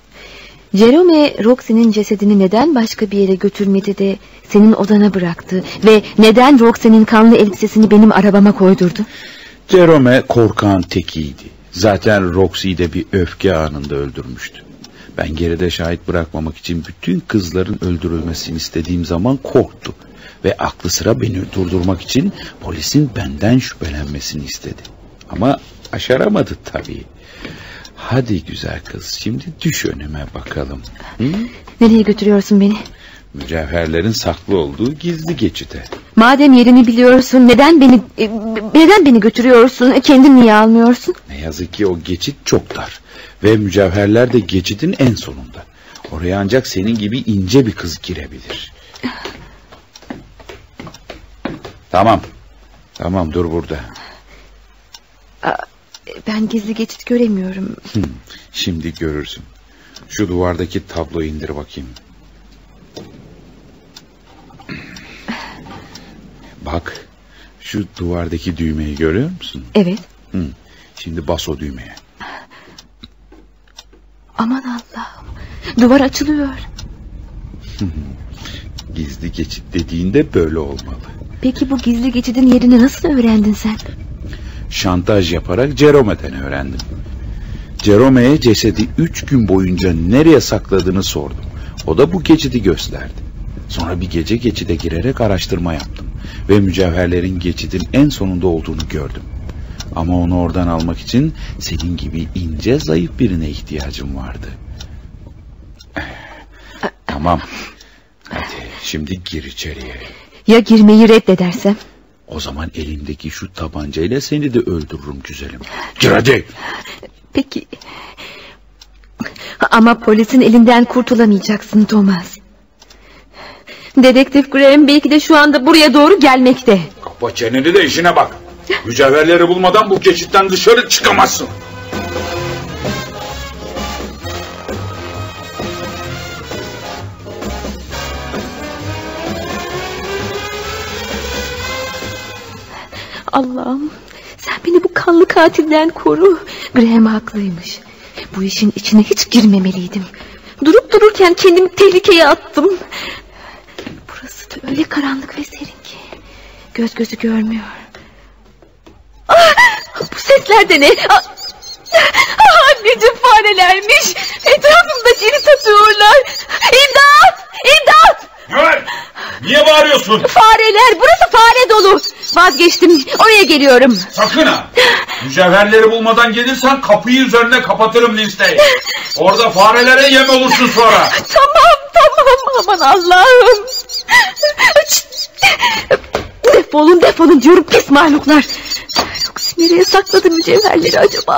Jerome Roxy'nin cesedini neden başka bir yere götürmedi de senin odana bıraktı ve neden Roxy'nin kanlı elbisesini benim arabama koydurdu? Jerome korkağın tekiydi. Zaten Roxy'yi de bir öfke anında öldürmüştü. Ben geride şahit bırakmamak için bütün kızların öldürülmesini istediğim zaman korktu. Ve aklı sıra beni durdurmak için polisin benden şüphelenmesini istedi. Ama başaramadı tabii. Hadi güzel kız, şimdi düş önüme bakalım. Hı? Nereye götürüyorsun beni? Mücevherlerin saklı olduğu gizli geçide. Madem yerimi biliyorsun, neden beni neden beni götürüyorsun? Kendin niye almıyorsun? Ne yazık ki o geçit çok dar ve mücevherler de geçidin en sonunda. Oraya ancak senin gibi ince bir kız girebilir. Tamam. Tamam, dur burada. Ben gizli geçit göremiyorum. Hmm, şimdi görürsün. Şu duvardaki tabloyu indir bakayım. Bak, şu duvardaki düğmeyi görüyor musun? Evet. Hmm, şimdi bas o düğmeye. Aman Allah'ım, duvar açılıyor. Gizli geçit dediğinde böyle olmalı. Peki bu gizli geçidin yerini nasıl öğrendin sen? Şantaj yaparak Jerome'den öğrendim. Jerome'ye cesedi üç gün boyunca nereye sakladığını sordum. O da bu geçidi gösterdi. Sonra bir gece geçide girerek araştırma yaptım. Ve mücevherlerin geçidin en sonunda olduğunu gördüm. Ama onu oradan almak için senin gibi ince, zayıf birine ihtiyacım vardı. Tamam. Hadi şimdi gir içeriye. Ya girmeyi reddedersem? O zaman elimdeki şu tabancayla seni de öldürürüm güzelim. Gir hadi. Peki. Ama polisin elinden kurtulamayacaksın Thomas. Dedektif Graham belki de şu anda buraya doğru gelmekte. Kapa çeneni de işine bak. Mücevherleri bulmadan bu geçitten dışarı çıkamazsın. Allah'ım, sen beni bu kanlı katilden koru. Graham haklıymış. Bu işin içine hiç girmemeliydim. Durup dururken kendimi tehlikeye attım. Burası da öyle karanlık ve serin ki göz gözü görmüyor. Ah, bu sesler de ne? Ah, anneciğim, farelermiş. Etrafımda cirit atıyorlar. İmdat! İmdat! Evet. Niye bağırıyorsun? Fareler, burası fare dolu. Vazgeçtim, oraya geliyorum. Sakın ha. Mücevherleri bulmadan gelirsen kapıyı üzerine kapatırım Lindsay. Orada farelere yem olursun sonra. Tamam tamam, aman Allah'ım. Defolun defolun diyorum, pis mahluklar. Yoksa nereye sakladı mücevherleri acaba?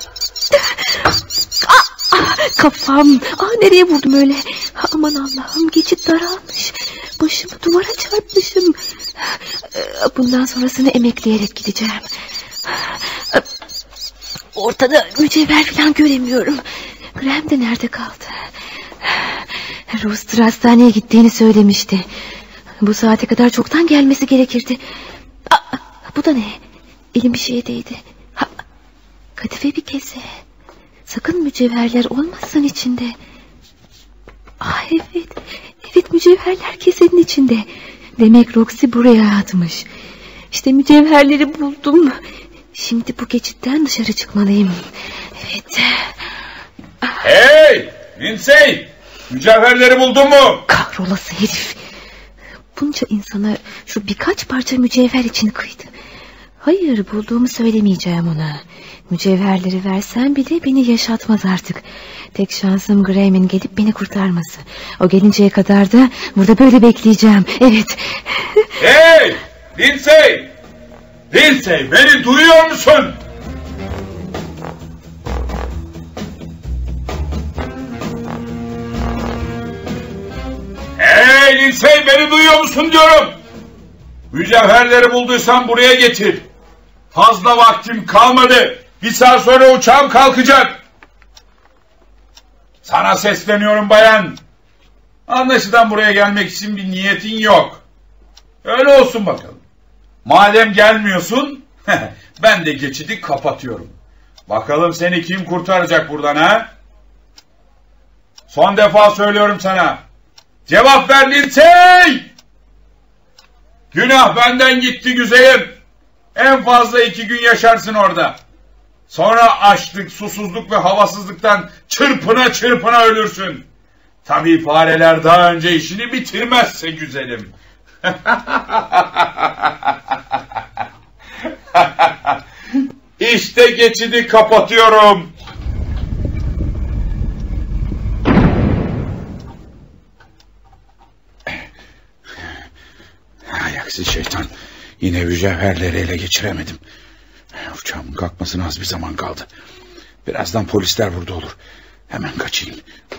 Ah, kafam. Ah, nereye vurdum öyle? Aman Allah'ım, geçit daralmış. Başımı duvara çarpmışım. Bundan sonrasını emekleyerek gideceğim. Ortada mücevher falan göremiyorum. Graham de nerede kaldı? Rooster hastaneye gittiğini söylemişti. Bu saate kadar çoktan gelmesi gerekirdi. Aa, bu da ne? Elim bir şeye değdi. Ha, kadife bir kese. Sakın mücevherler olmasın içinde. Ah evet. Evet, mücevherler kesenin içinde. Demek Roxy buraya atmış. İşte mücevherleri buldum. Şimdi bu geçitten dışarı çıkmalıyım. Evet. Hey! Lindsay! Mücevherleri buldun mu? Kahrolası herif. Bunca insana şu birkaç parça mücevher için kıydı. Hayır, bulduğumu söylemeyeceğim ona. Mücevherleri versem bile beni yaşatmaz artık. Tek şansım Graham'in gelip beni kurtarması. O gelinceye kadar da burada böyle bekleyeceğim. Evet. Hey! Lindsay! Lindsay, beni duyuyor musun? Hey Lindsay, beni duyuyor musun diyorum. Mücevherleri bulduysan buraya getir. Fazla vaktim kalmadı. Bir saat sonra uçağım kalkacak. Sana sesleniyorum bayan. Anlaşılan buraya gelmek için bir niyetin yok. Öyle olsun bakalım. Madem gelmiyorsun, ben de geçidi kapatıyorum. Bakalım seni kim kurtaracak buradan ha? Son defa söylüyorum sana. Cevap ver Lindsay! Günah benden gitti güzelim. En fazla iki gün yaşarsın orada. Sonra açlık, susuzluk ve havasızlıktan çırpına çırpına ölürsün. Tabii fareler daha önce işini bitirmezse güzelim. İşte geçidi kapatıyorum. Ayaksız şeytan. Yine mücevherleri ele geçiremedim. Uçağımın kalkmasına az bir zaman kaldı. Birazdan polisler burada olur. Hemen kaçayım.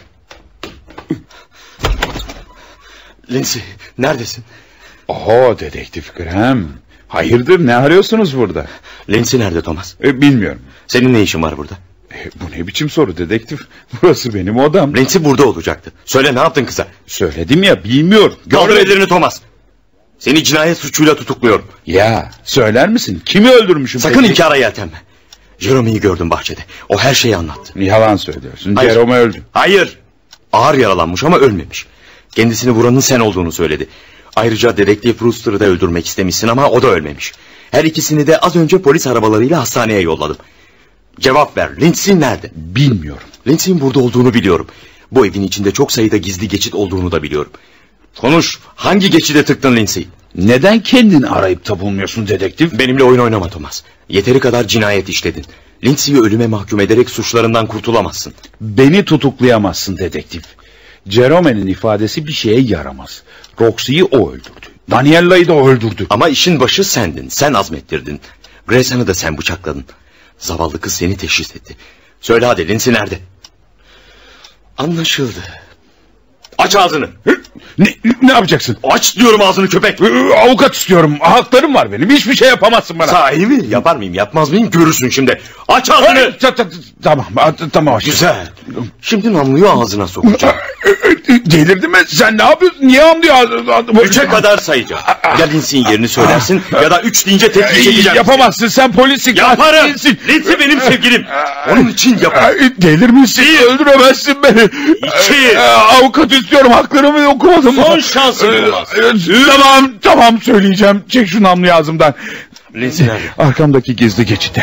Lindsay, neredesin? Oho, dedektif Graham. Hayırdır, ne arıyorsunuz burada? Lindsay nerede Thomas? E, bilmiyorum. Senin ne işin var burada? E, bu ne biçim soru dedektif? Burası benim odam. Lindsay burada olacaktı. Söyle, ne yaptın kıza? Söyledim ya, bilmiyorum. Kaldır ellerini Thomas. Seni cinayet suçuyla tutukluyorum. Ya, söyler misin? Kimi öldürmüşüm? Sakın peki? inkara yeltenme. Jerome'yi gördüm bahçede. O her şeyi anlattı. Yalan söylüyorsun. Hayır. Jerome öldü. Hayır. Ağır yaralanmış ama ölmemiş. Kendisini vuranın sen olduğunu söyledi. Ayrıca dedektif Rooster'ı da öldürmek istemişsin ama o da ölmemiş. Her ikisini de az önce polis arabalarıyla hastaneye yolladım. Cevap ver, Lindsay nerede? Bilmiyorum. Lindsay'in burada olduğunu biliyorum. Bu evin içinde çok sayıda gizli geçit olduğunu da biliyorum. Konuş, hangi geçide tıktın Lindsay? Neden kendini arayıp da bulmuyorsun dedektif? Benimle oyun oynama Thomas. Yeteri kadar cinayet işledin. Lindsay'i ölüme mahkum ederek suçlarından kurtulamazsın. Beni tutuklayamazsın dedektif. Jerome'nin ifadesi bir şeye yaramaz. Roxy'yi o öldürdü. Daniella'yı da öldürdü. Ama işin başı sendin. Sen azmettirdin. Grayson'ı da sen bıçakladın. Zavallı kız seni teşhis etti. Söyle hadi, Lindsay nerede? Anlaşıldı. Aç ağzını. Ne, ne yapacaksın? Aç diyorum ağzını köpek. Avukat istiyorum. Haklarım var benim. Hiçbir şey yapamazsın bana. Sahi mi? Yapar mıyım yapmaz mıyım görürsün şimdi. Aç ağzını. Tamam tamam. Güzel. Şimdi namluyu ağzına sokacağım. Delirdin mi? Sen ne yapıyorsun? Niye hamlıyor? Üçe kadar sayacağım. Ya Lindsay'in yerini söylersin ya da üç deyince tepki çekeceğim. Yapamazsın, sen polisin. Yaparım. Lindsay benim sevgilim. Onun için yaparım. Delirmişsin. Öldüremezsin beni. İki. Avukat istiyorum. Haklarımı okumadım. Son şansın olmaz. Tamam tamam söyleyeceğim. Çek şu namluyu ağzımdan. Lindsay nerede? Arkamdaki gizli geçitte.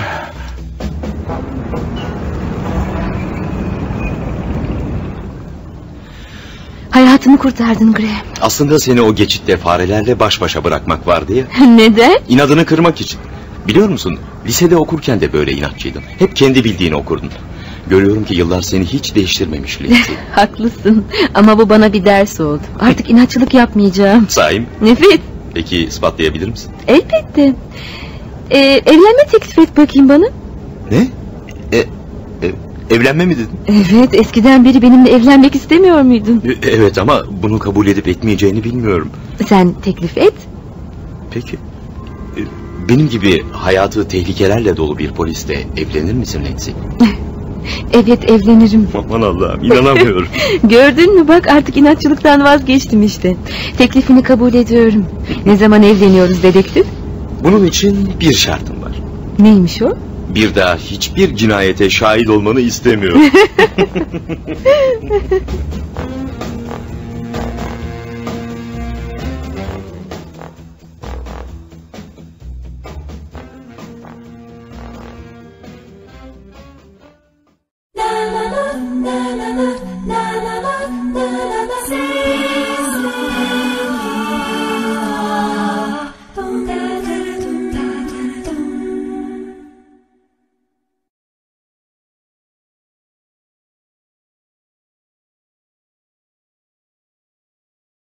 Hayatımı kurtardın Graham. Aslında seni o geçitte farelerle baş başa bırakmak vardı ya. Neden? İnadını kırmak için. Biliyor musun, lisede okurken de böyle inatçıydın. Hep kendi bildiğini okurdun. Görüyorum ki yıllar seni hiç değiştirmemiş Lindsay. Haklısın ama bu bana bir ders oldu. Artık inatçılık yapmayacağım. Sahi mi? Nefret. Peki ispatlayabilir misin? Elbette. Ee, evlenme teklif et bakayım bana. Ne? E, e, evlenme mi dedin? Evet, eskiden beri benimle evlenmek istemiyor muydun? E, evet ama bunu kabul edip etmeyeceğini bilmiyorum. Sen teklif et. Peki. E, benim gibi hayatı tehlikelerle dolu bir polisle evlenir misin Lindsay? Evet, evlenirim. Aman Allah'ım, inanamıyorum. Gördün mü bak, artık inatçılıktan vazgeçtim işte. Teklifini kabul ediyorum. Ne zaman evleniyoruz dedektif? Bunun için bir şartım var. Neymiş o? Bir daha hiçbir cinayete şahit olmanı istemiyorum.